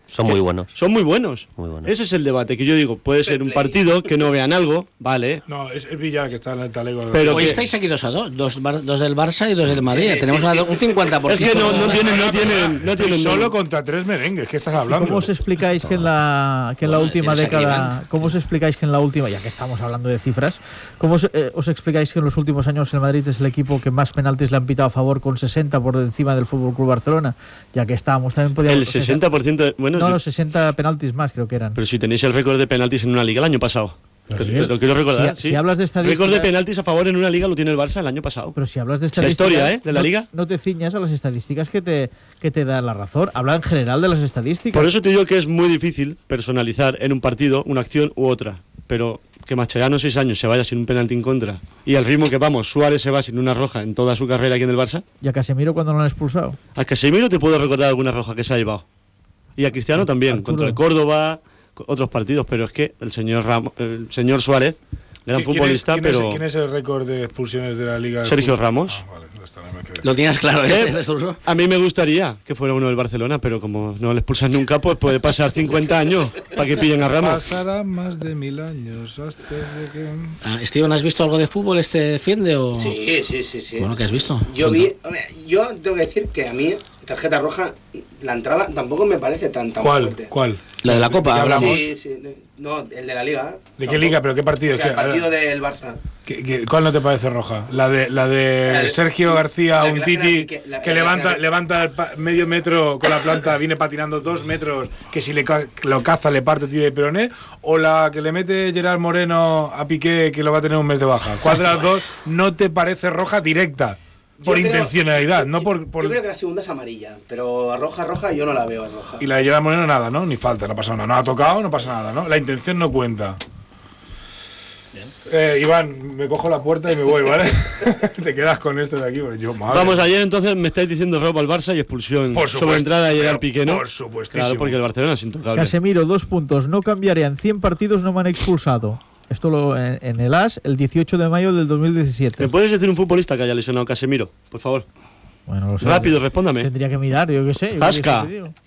Son muy buenos. Son muy buenos. Muy buenos. Ese es el debate que yo digo. Puede ser un partido que no vean algo, vale. No, es, es Villar que está en el talego. De Pero hoy que... estáis aquí dos a dos, dos, bar, dos del Barça y dos del Madrid. Sí, Tenemos sí, sí. un cincuenta por ciento. Es que no, no tienen, no tienen, no tienen solo no. contra tres merengues. ¿Qué estás hablando? ¿Cómo os explicáis que en la que en la última década, cómo os explicáis que en la última, ya que estamos hablando de cifras, cómo os, eh, os explicáis que en los últimos años el Madrid es el equipo que más penaltis le han pitado a favor con sesenta por encima del Fútbol Club Barcelona? Ya que estábamos también podíamos. El sesenta por ciento, bueno, no, los sesenta penaltis más creo que eran. Pero si tenéis el récord de penaltis en una liga el año pasado. Te, te lo quiero recordar. Si, sí. si hablas de estadísticas, récord de penaltis a favor en una liga lo tiene el Barça el año pasado. Pero si hablas de estadísticas, la historia, ¿eh? De la no, liga. No te ciñas a las estadísticas que te que te da la razón. Habla en general de las estadísticas. Por eso te digo que es muy difícil personalizar en un partido una acción u otra. Pero que Mascherano, seis años, se vaya sin un penalti en contra y al ritmo que vamos, Suárez se va sin una roja en toda su carrera aquí en el Barça. ¿Y a Casemiro cuando lo han expulsado? A Casemiro te puedo recordar alguna roja que se ha llevado. Y a Cristiano también, Arturo. Contra el Córdoba, otros partidos, pero es que el señor Ramos, el señor Suárez, gran futbolista, ¿quién es, pero... ¿Quién es el récord de expulsiones de la Liga? Sergio Ramos. Ah, vale, está, no me quedé. Lo tienes claro, ¿eh? A mí me gustaría que fuera uno del Barcelona, pero como no le expulsan nunca, pues puede pasar cincuenta años para que pillen a Ramos. Pasará más de mil años hasta de que... Ah, Steven, ¿has visto algo de fútbol este fin de o...? Sí, sí, sí, sí. Bueno, ¿qué has visto? Yo vi... Yo tengo que decir que a mí, tarjeta roja, la entrada tampoco me parece tan, tan ¿Cuál? fuerte. ¿Cuál? La de la Copa. ¿De hablamos? Sí, sí. No, el de la Liga. ¿De tampoco. qué liga? ¿Pero qué partido? O sea, el partido del Barça. ¿Qué, qué, ¿Cuál no te parece roja? La de la de la de, Sergio García, un Titi que, la, que la, levanta la, levanta el pa, medio metro con la planta, viene patinando dos metros, que si le lo caza le parte tibia de peroné, o la que le mete Gerard Moreno a Piqué que lo va a tener un mes de baja. ¿Cuál de las dos no te parece roja directa? Por yo intencionalidad, creo, no por, por... Yo creo que la segunda es amarilla, pero roja, roja yo no la veo roja. Y la de Gerard Moreno nada, ¿no? Ni falta, no pasa nada. No ha tocado, no pasa nada, ¿no? La intención no cuenta. Eh, Iván, me cojo la puerta y me voy, ¿vale? Te quedas con esto de aquí. Yo, madre. Vamos, ayer entonces me estáis diciendo robo al Barça y expulsión por sobre entrada de Gerard Piqué, ¿no? Por supuesto. Claro, porque el Barcelona es intocable. Casemiro, dos puntos. No cambiarían cien partidos, no me han expulsado. Esto lo, en, en el A S, el dieciocho de mayo del dos mil diecisiete. ¿Me puedes decir un futbolista que haya lesionado a Casemiro, por favor? Bueno, lo sé. Rápido, respóndame. Tendría que mirar, yo qué sé. Zasca.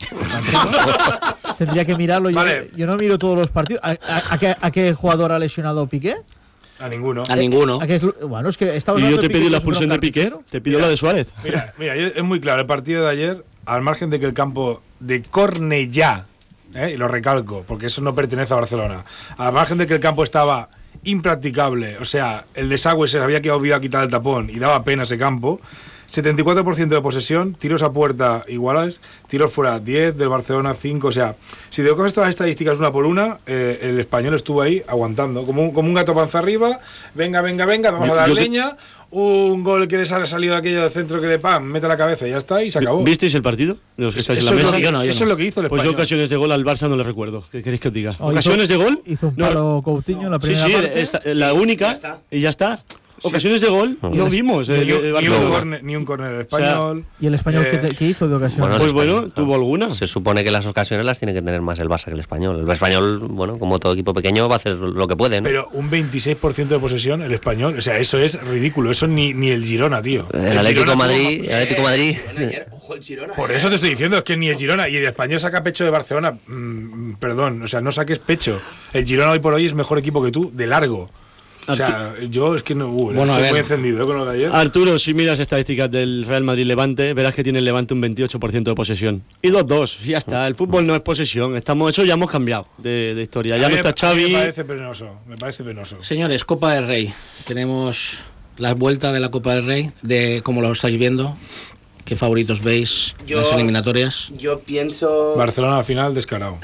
Tendría que mirarlo. Vale. Yo, yo no miro todos los partidos. ¿A, a, a, qué, ¿A qué jugador ha lesionado Piqué? A ninguno. A ninguno. ¿A qué es, bueno, es que estaba ¿Y yo te Piqué, pedí la expulsión de Piqué? Te pido mira, la de Suárez. Mira, mira, es muy claro. El partido de ayer, al margen de que el campo de Cornellá, ¿eh? y lo recalco, porque eso no pertenece a Barcelona, al margen de que el campo estaba impracticable, o sea, el desagüe se había quedado olvidado quitar el tapón y daba pena ese campo. setenta y cuatro por ciento de posesión, tiros a puerta iguales, tiros fuera diez, del Barcelona cinco, o sea, si te coges todas las estadísticas una por una, eh, el Español estuvo ahí aguantando, como un, como un gato panza arriba, venga, venga, venga, vamos yo, a dar leña, te... un gol que les ha salido aquello de centro que le pam, mete la cabeza y ya está, y se acabó. ¿Visteis el partido? De los que estáis eso en la es mesa. Lo, yo no, yo eso no. es lo que hizo el Pues Español. yo ocasiones de gol al Barça no le recuerdo, ¿qué queréis que os diga? Oh, ¿Ocasiones hizo, de gol? Hizo un palo no. Coutinho en la primera sí, sí, parte. Esta, la única, ya y ya está. Ocasiones de gol no, no vimos. Ni, Eh, ni, de ni, un corner, ni un córner del Español. O sea, ¿y el Español eh, qué, qué hizo de ocasión? Bueno, pues español, bueno, tuvo alguna. Se supone que las ocasiones las tiene que tener más el Barça que el Español. El Español, bueno, como todo equipo pequeño, va a hacer lo que puede, ¿no? Pero un veintiséis por ciento de posesión el Español. O sea, eso es ridículo. Eso ni, ni el Girona, tío. El, el Atlético Girona, Madrid, el Atlético Madrid. Ayer, ojo, el Girona. Por eso te estoy diciendo, es que ni el Girona. Y el Español saca pecho de Barcelona. Mm, perdón, o sea, no saques pecho. El Girona hoy por hoy es mejor equipo que tú, de largo. O sea, yo es que no. Uh, bueno, estoy muy encendido ¿eh? con lo de ayer. Arturo, si miras estadísticas del Real Madrid-Levante, verás que tiene el Levante un veintiocho por ciento de posesión. Y dos dos, ya está. El fútbol no es posesión. Estamos hechos, ya hemos cambiado de, de historia. Ya no está Xavi. Me parece penoso, me parece penoso. Señores, Copa del Rey. Tenemos la vuelta de la Copa del Rey, de cómo lo estáis viendo. ¿Qué favoritos veis en las eliminatorias? Yo pienso... Barcelona al final, descarado.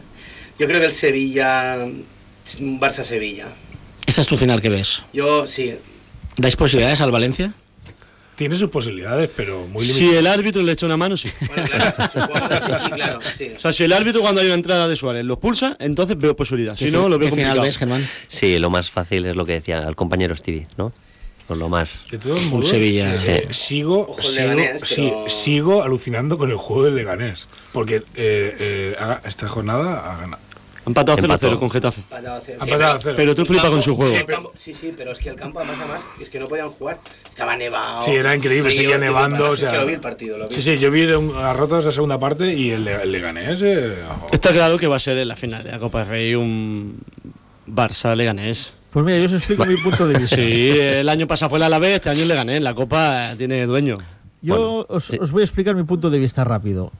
Yo creo que el Sevilla... Barça-Sevilla. ¿Esta es tu final que ves? Yo sí. ¿Dais posibilidades al Valencia? Tiene sus posibilidades, pero muy limitadas. Si el árbitro le echa una mano, sí. Bueno, claro, supongo, sí, sí, claro, sí. O sea, si el árbitro cuando hay una entrada de Suárez lo expulsa, entonces veo posibilidad. Si no, lo veo ¿Qué complicado. final ves, Germán? Sí, lo más fácil es lo que decía el compañero Stevie, ¿no? Pues lo más... De todos Un modos, Sevilla. eh, Sí. sigo, Ojo, sigo, Leganés, sí, pero... sigo alucinando con el juego del Leganés. Porque eh, eh, esta jornada ha ganado. empatado cero a cero Empató. con Getafe. Empatado a cero. Empatado a cero. Pero tú El flipas campo- con su juego. Sí, el campo- sí, sí, pero es que el campo, además, además, es que no podían jugar. Estaba nevado. Sí, era increíble, frío, seguía digo, nevando. para- O es que sea, lo vi el partido, lo vi. sí, sí, yo vi un- a rotos la segunda parte y el, el Leganés. Eh, ojo. Está claro que va a ser en la final de la Copa del Rey un Barça-Leganés. Pues mira, yo os explico mi punto de vista. Sí, el año pasado fue el Alavés, este año le gané. La Copa tiene dueño. Yo Bueno, os, sí. os voy a explicar mi punto de vista rápido.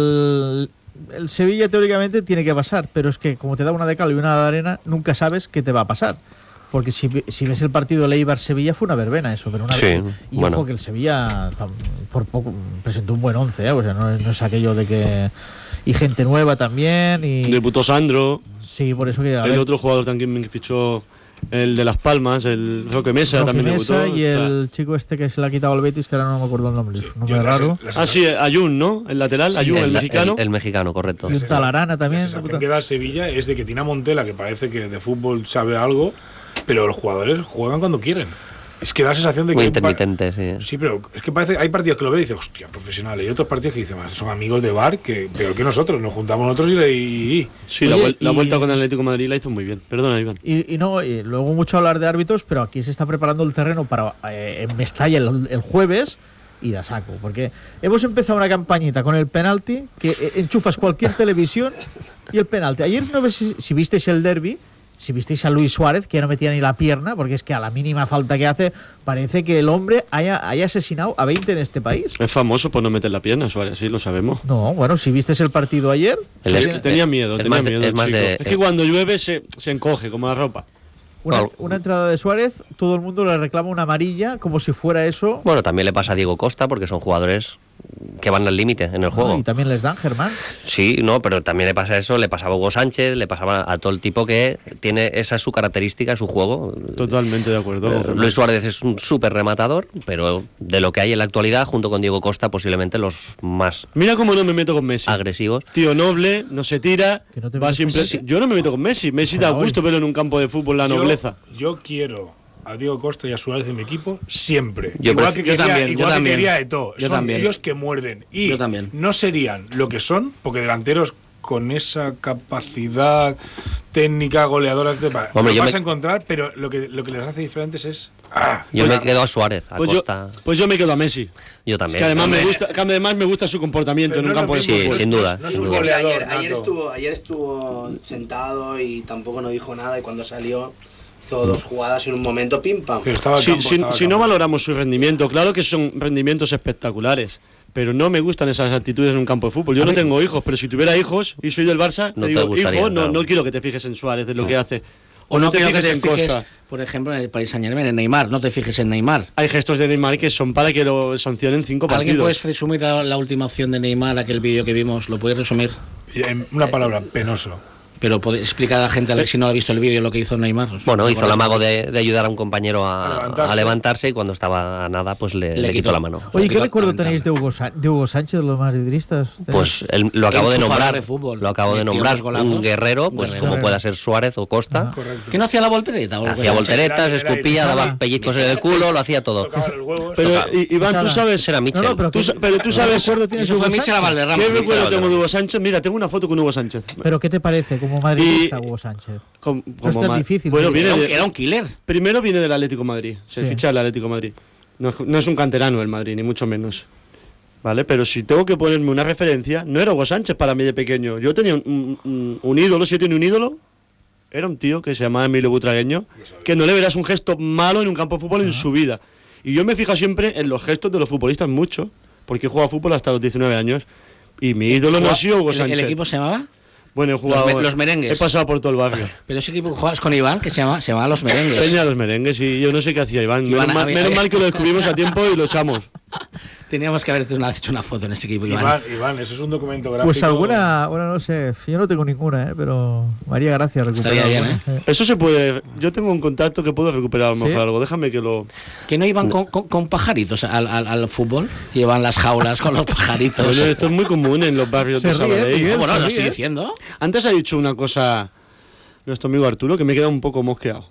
El, el Sevilla teóricamente tiene que pasar, pero es que como te da una de cal y una de arena, nunca sabes qué te va a pasar. Porque si, si ves el partido de Eibar-Sevilla fue una verbena eso, pero una Sí, verbena. Y bueno. ojo que el Sevilla tam- por poco presentó un buen once, ¿eh? O sea, no es, no es aquello de que... Y gente nueva también y... Debutó Sandro, Sí, por eso que... a el ver, otro jugador también que fichó, el de Las Palmas, el Roque Mesa, Roque también Mesa debutó. y o sea. el chico este que se le ha quitado al Betis, que ahora no me acuerdo el nombre, es un nombre Yo la raro. se- la Ah, sí, Ayun, ¿no? El lateral, Ayun, el, el, mexicano. El, el mexicano, correcto. Y un Talarana La también. sensación que da Sevilla es de que tiene a Montela, que parece que de fútbol sabe algo, pero los jugadores juegan cuando quieren. Es que da la sensación de que... Muy hay un par- intermitente, sí. Sí, pero es que parece hay partidos que lo ves y dices, hostia, profesionales. Y otros partidos que dicen, "Más, son amigos de bar, que peor que nosotros. Nos juntamos nosotros y... le- y- Sí, Oye, la, vuel- la y- vuelta con el Atlético de Madrid la hizo muy bien. Perdona, Iván. Y, y no, y luego mucho hablar de árbitros, pero aquí se está preparando el terreno para eh, en Mestalla el, el jueves y la saco. Porque hemos empezado una campañita con el penalti, que eh, enchufas cualquier televisión y el penalti. Ayer no ves si, si visteis el derbi, si visteis a Luis Suárez, que no metía ni la pierna, porque es que a la mínima falta que hace, parece que el hombre haya, haya asesinado a veinte en este país. Es famoso por no meter la pierna, Suárez, sí, lo sabemos. No, bueno, si visteis el partido ayer, El Es es- que tenía miedo, es tenía más de- miedo. es el más chico. de- es que cuando llueve se, se encoge, como la ropa. una, Bueno. una entrada de Suárez, todo el mundo le reclama una amarilla, como si fuera eso. Bueno, también le pasa a Diego Costa porque son jugadores que van al límite en el juego. Y también les dan, Germán. Sí, no, pero también le pasa eso, le pasaba a Hugo Sánchez, le pasaba a todo el tipo que tiene esa es su característica, su juego. Totalmente de acuerdo. con Eh, Germán. Luis Suárez es un súper rematador, pero de lo que hay en la actualidad, junto con Diego Costa, posiblemente los más Mira cómo no me meto con Messi. agresivos. Tío noble, no se tira, Que no te va metes con siempre. Messi. Yo no me meto con Messi. Messi da Ojalá, gusto verlo en un campo de fútbol, la Yo- nobleza. Yo quiero a Diego Costa y a Suárez en mi equipo siempre. Yo igual pref- que yo quería, también, yo igual que también. quería a Eto'o. Yo Son también. tíos que muerden. Y Yo también. no serían lo que son, porque delanteros con esa capacidad técnica, goleadora, etcétera, Hombre, lo yo vas me- a encontrar, pero lo que, lo que les hace diferentes es... ¡ah! Yo Pues- me quedo a Suárez, a Pues yo, Costa. pues yo me quedo a Messi. Yo Que también. además, me Hombre. gusta, que además me gusta su comportamiento Pero en un no es campo lo de mismo, Sí, fútbol. sin duda, no es sin un duda. goleador. Ayer, ayer, nato. estuvo, ayer estuvo sentado y tampoco no dijo nada y cuando salió hizo dos jugadas en un momento, pim pam. Pero estaba al Si, campo, si- estaba al si no campo. valoramos su rendimiento, claro que son rendimientos espectaculares, pero no me gustan esas actitudes en un campo de fútbol. Yo A no mí- tengo hijos, pero si tuviera hijos y soy del Barça, No te te digo, gustaría, hijo, no, claro. no quiero que te fijes en Suárez, de lo No. que hace. O, O no, no te quiero que fijes te en fijes, Costa. por ejemplo, en el Paris Saint-Germain, en Neymar. No te fijes en Neymar. Hay gestos de Neymar que son para que lo sancionen cinco ¿Alguien partidos. puedes resumir la, la última opción de Neymar, aquel vídeo que vimos? ¿Lo puedes resumir? Y en una palabra, penoso. Pero puede explicar a la gente, a ver si no ha visto el vídeo, lo que hizo Neymar. Bueno, hizo el Por amago de, de ayudar a un compañero A a, levantarse. a levantarse y cuando estaba a nada, pues le, Le le quitó quitó. la mano. Oye, ¿qué Digo, recuerdo lamentable. tenéis de Hugo, Sa- de Hugo Sánchez, de los madridistas? Pues él, lo acabo de Enchufador nombrar, de fútbol. lo acabo de Metió nombrar, unos golazos. un guerrero, Un pues guerrero. como pueda ser Suárez o Costa. Correcto. ¿Que no hacía la voltereta? o algo Hacía así? volteretas, Era- era- escupía, era- daba pellizcos en el culo, lo hacía todo. Tocaba los huevos. Pero, Toca- I- Iván, tú Nada. sabes. Era Michel. No, no, pero, Tú ¿qué- sa- pero tú ¿qué sabes- recuerdo tienes Eso de fue Hugo Michel Sánchez? Valderrama. ¿Qué Michel recuerdo tengo de Valderrama. Hugo Sánchez? Mira, tengo una foto con Hugo Sánchez. ¿Pero qué te parece como madridista Y- Hugo Sánchez? Com- No es como tan ma- difícil, Bueno, ¿no? viene Era un, de- era un killer. primero viene del Atlético de Madrid. Se Sí. ficha el Atlético de Madrid. No, es- no es un canterano el Madrid, ni mucho menos. ¿Vale? Pero si tengo que ponerme una referencia, no era Hugo Sánchez para mí de pequeño. Yo tenía un, un- un ídolo, si yo tenía un ídolo, era un tío que se llamaba Emilio Butragueño, que no le verás un gesto malo en un campo de fútbol en su vida. Y yo me fijo siempre en los gestos de los futbolistas mucho, porque he jugado fútbol hasta los diecinueve años. Y mi ídolo no ha sido Hugo ¿El, Sánchez. el equipo se llamaba? Bueno, he jugado. Los me- los merengues. He pasado por todo el barrio. Pero ese equipo que jugabas con Iván, que se llama, se llamaba Los Merengues. Peña los merengues y yo no sé qué hacía Iván. Iván, menos mal, había- menos mal que lo descubrimos a tiempo y lo echamos. Teníamos que haber hecho una, hecho una foto en ese equipo, Iván. Iván, Iván, eso es un documento gráfico. Pues alguna, bueno, no sé, yo no tengo ninguna, ¿eh? Pero me haría gracia recuperar Estaría bien, alguna. Eso se puede. Yo tengo un contacto que puedo recuperar a lo mejor ¿Sí? algo. Déjame que lo. Que no iban con, con- con pajaritos al, al- al fútbol, que llevan las jaulas con los pajaritos. Oye, esto es muy común en los barrios Se de ríe, Sabadell. Miguel. Bueno, se lo ríe. estoy diciendo. Antes ha dicho una cosa nuestro amigo Arturo que me queda un poco mosqueado.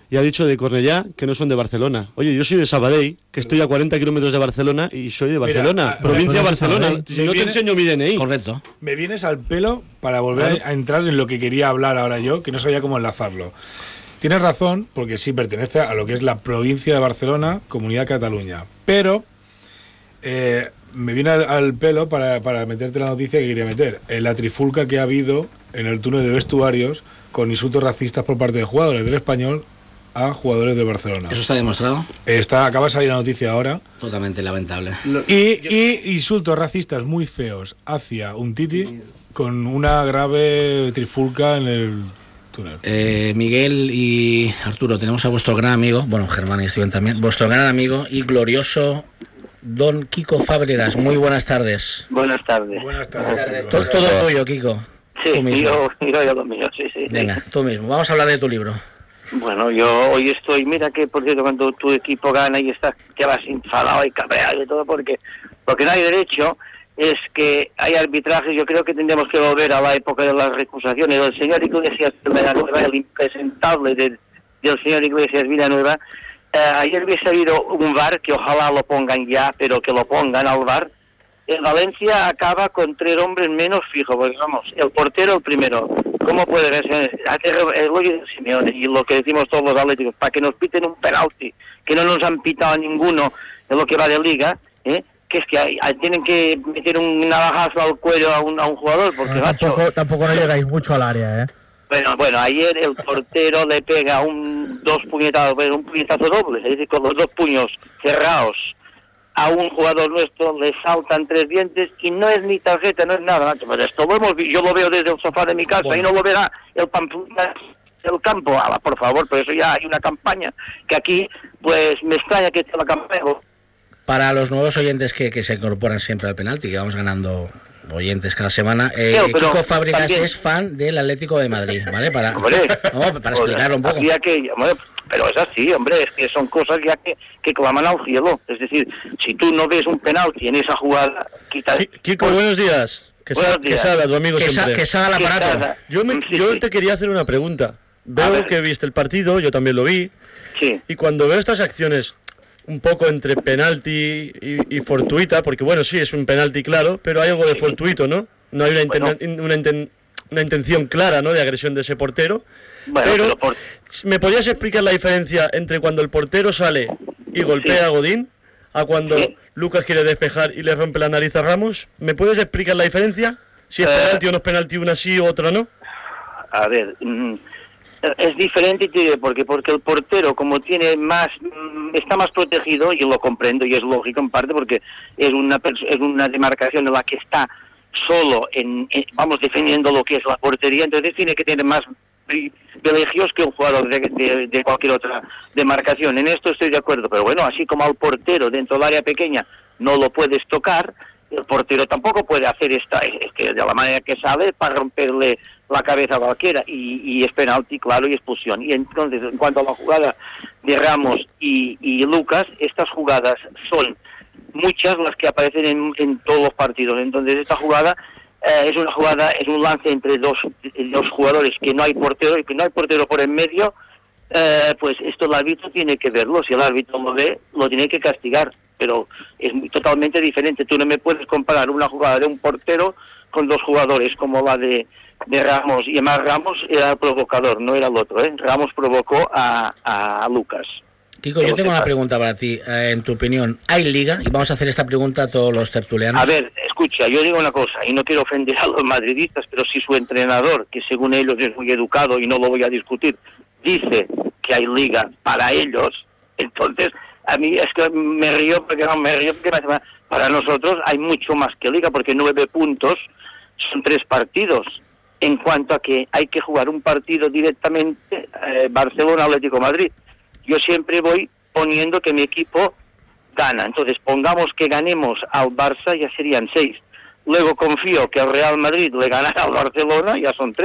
y ha dicho de Cornellá que no son de Barcelona. Oye, yo soy de Sabadell, que estoy a cuarenta kilómetros de Barcelona y soy de Barcelona, Mira, provincia de Barcelona. Sabadell. Si no te enseño mi D N I. Correcto. Me vienes al pelo para volver Claro. a entrar en lo que quería hablar ahora yo, que no sabía cómo enlazarlo. Tienes razón, porque sí pertenece a lo que es la provincia de Barcelona, Comunidad Cataluña. Pero eh, me viene al, al pelo para, para meterte la noticia que quería meter. En la trifulca que ha habido en el túnel de vestuarios con insultos racistas por parte de jugadores del Español a jugadores de Barcelona. ¿Eso está demostrado? Está, acaba de salir la noticia ahora. Totalmente lamentable. Y, y insultos racistas muy feos hacia un Titi con una grave trifulca en el túnel. Eh, Miguel y Arturo, tenemos a vuestro gran amigo, bueno, Germán y Steven también, vuestro gran amigo y glorioso don Kiko Fábregas. Muy buenas tardes. Buenas tardes. Buenas tardes. Todo, todo tuyo, Kiko. Sí, Tú mismo. yo, yo, yo lo mío, sí, sí. Venga, tú mismo. Vamos a hablar de tu libro. Bueno, yo hoy estoy, mira que por cierto cuando tu equipo gana y estás, te vas enfadado y cabreado y todo porque, porque no hay derecho, es que hay arbitrajes. Yo creo que tendremos que volver a la época de las recusaciones. El señor Iglesias Villanueva, el impresentable del, del señor Iglesias Villanueva, eh, ayer hubiese habido un V A R, que ojalá lo pongan ya, pero que lo pongan al V A R. En Valencia acaba con tres hombres menos fijos, porque vamos, el portero el primero. ¿Cómo puede ser? El rollo de Simeone y lo que decimos todos los atléticos, para que nos piten un penalti, que no nos han pitado ninguno en lo que va de liga, ¿eh? Que es que hay, hay, tienen que meter un navajazo al cuello a un, a un jugador, porque no, macho, tampoco, tampoco no llegáis mucho al área, ¿eh? Bueno, bueno, ayer el portero le pega un dos puñetazos, un puñetazo doble, es decir, con los dos puños cerrados a un jugador nuestro, le saltan tres dientes y no es ni tarjeta, no es nada. Pero esto lo hemos, yo lo veo desde el sofá de mi casa, bueno, y no lo verá el Pamplona del campo. Ala, por favor, por eso ya hay una campaña que aquí, pues me extraña que esté la campaña. Para los nuevos oyentes que, que se incorporan siempre al penalti, que vamos ganando oyentes cada semana, eh, pero, pero Kiko Fábregas también es fan del Atlético de Madrid, ¿vale? Para, hombre, no, para explicarlo un poco. Que, hombre, pero es así, hombre, es que son cosas ya que, que claman al cielo. Es decir, si tú no ves un penalti en esa jugada, quita... Kiko, buenos días. Buenos días. Quesada, tu amigo Quesada, siempre. Quesada al aparato. Quesada. Yo, me, Sí, yo sí. te quería hacer una pregunta. Veo que viste el partido, yo también lo vi. Sí. Y cuando veo estas acciones un poco entre penalti y, y fortuita, porque bueno, sí, es un penalti claro, pero hay algo de fortuito, ¿no? No hay una, Bueno. inten- una, inten- una intención clara, ¿no?, de agresión de ese portero. Bueno, pero, pero por- ¿me podrías explicar la diferencia entre cuando el portero sale y golpea Sí. a Godín a cuando Sí. Lucas quiere despejar y le rompe la nariz a Ramos? ¿Me puedes explicar la diferencia? Si es Eh. penalti o no es penalti, una sí, otra no. A ver, mm, es diferente, te diré, porque porque el portero, como tiene más, mm, está más protegido, y lo comprendo y es lógico en parte, porque es una pers- es una demarcación en la que está solo, en, en- vamos, defendiendo lo que es la portería, entonces tiene que tener más privilegios que un jugador de, de, de cualquier otra demarcación. En esto estoy de acuerdo, pero bueno, así como al portero dentro del área pequeña no lo puedes tocar, el portero tampoco puede hacer esta, es que de la manera que sabe, para romperle la cabeza a cualquiera, y, y es penalti, claro, y expulsión. Y entonces, en cuanto a la jugada de Ramos y, y Lucas, estas jugadas son muchas las que aparecen en, en todos los partidos. Entonces, esta jugada eh, es una jugada, es un lance entre dos, dos jugadores, que no hay portero, y que no hay portero por en medio, eh, pues esto el árbitro tiene que verlo. Si el árbitro lo ve, lo tiene que castigar. Pero es muy, totalmente diferente. Tú no me puedes comparar una jugada de un portero con dos jugadores, como la de, de Ramos. Y además Ramos era el provocador, no era el otro, ¿eh? Ramos provocó a, a Lucas. Kiko, yo tengo una pregunta para ti. Eh, en tu opinión, ¿hay liga? Y vamos a hacer esta pregunta a todos los tertulianos. A ver, escucha, yo digo una cosa, y no quiero ofender a los madridistas, pero si su entrenador, que según ellos es muy educado, y no lo voy a discutir, dice que hay liga para ellos, entonces a mí es que me río, porque no me río, porque para nosotros hay mucho más que liga, porque nueve puntos son tres partidos. En cuanto a que hay que jugar un partido directamente, eh, Barcelona-Atlético Madrid, yo siempre voy poniendo que mi equipo gana. Entonces pongamos que ganemos al Barça, ya serían seis. Luego confío que el Real Madrid le ganará al Barcelona, ya son tres.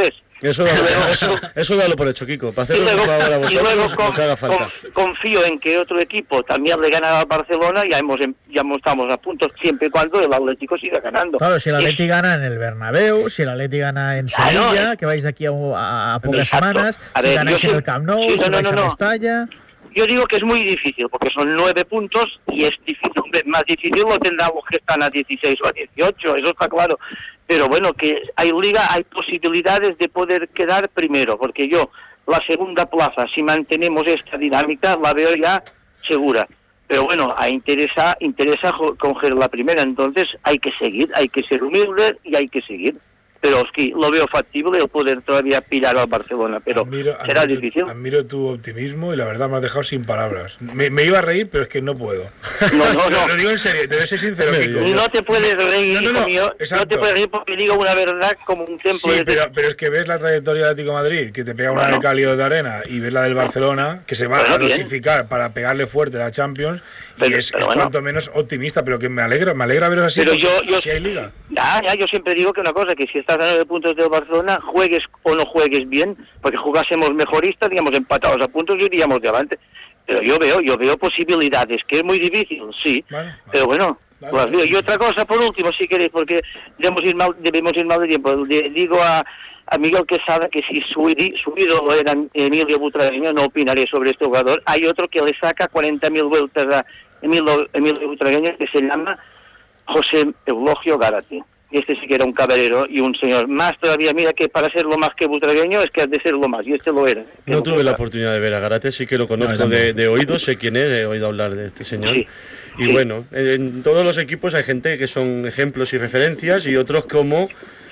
Eso dalo, eso, eso dalo por hecho, Kiko. Para hacerlo luego, ahora y vosotros, luego con, lo que haga falta. con, confío en que otro equipo también le gana al Barcelona, ya hemos ya estamos a puntos siempre y cuando el Atlético siga ganando. Claro, si el Atleti gana en el Bernabéu, si el Atleti gana en Claro, Sevilla, eh. que vais de aquí a, a, a pocas Exacto. semanas, A si ver, ganáis yo en sé- el Camp Nou, sí, no, si no, vais no, a no. Mestalla... Yo digo que es muy difícil, porque son nueve puntos y es difícil, más difícil lo tendrán los que están a dieciséis o a dieciocho, eso está claro. Pero bueno, que hay liga, hay posibilidades de poder quedar primero, porque yo la segunda plaza, si mantenemos esta dinámica, la veo ya segura. Pero bueno, a interesa, interesa jo- coger la primera, entonces hay que seguir, hay que ser humilde y hay que seguir. Pero es que lo veo factible el poder todavía pillar al Barcelona, pero Admiro, será admiro- difícil. Admiro tu optimismo y la verdad me has dejado sin palabras. Me, me iba a reír, pero es que no puedo. No, no, Lo, no. lo digo en serio, te voy a ser sincero, Kiko. No te puedes reír, No, no, hijo no, mío, no exacto. te puedes reír porque digo una verdad como un templo. Sí, de- pero, pero es que ves la trayectoria del Atlético de Madrid, que te pega una Bueno. de Cali o de Arena, y ves la del Barcelona, que se va Bueno, a bien. dosificar para pegarle fuerte a la Champions, y Pero- es, pero es bueno. cuanto menos optimista, pero que me alegra, me alegra veros así, Pero porque yo, yo, si hay liga. Ya, ya, yo siempre digo que una cosa, que si estás a nueve puntos del Barcelona, juegues o no juegues bien, porque jugásemos mejoristas, digamos, empatados a puntos y iríamos de adelante. Pero yo veo, yo veo posibilidades, que es muy difícil, sí, Vale, vale. pero bueno, Vale, las vale. veo. Y otra cosa, por último, si queréis, porque debemos ir mal, debemos ir mal de tiempo, le digo a, a Miguel Quesada que si su, idi- su ídolo era Emilio Butragueño, no opinaré sobre este jugador. Hay otro que le saca cuarenta mil vueltas a Emilio, Emilio Butragueño, que se llama José Eulogio Gárate. Este sí que era un caballero y un señor. Más todavía, mira que para ser lo más que butragueño es que has de ser lo más, y este lo era. No tuve la oportunidad de ver a Gárate, sí que lo conozco No, de, de oído, sé quién es, he oído hablar de este señor. Sí. Y Sí. bueno, en todos los equipos hay gente que son ejemplos y referencias y otros como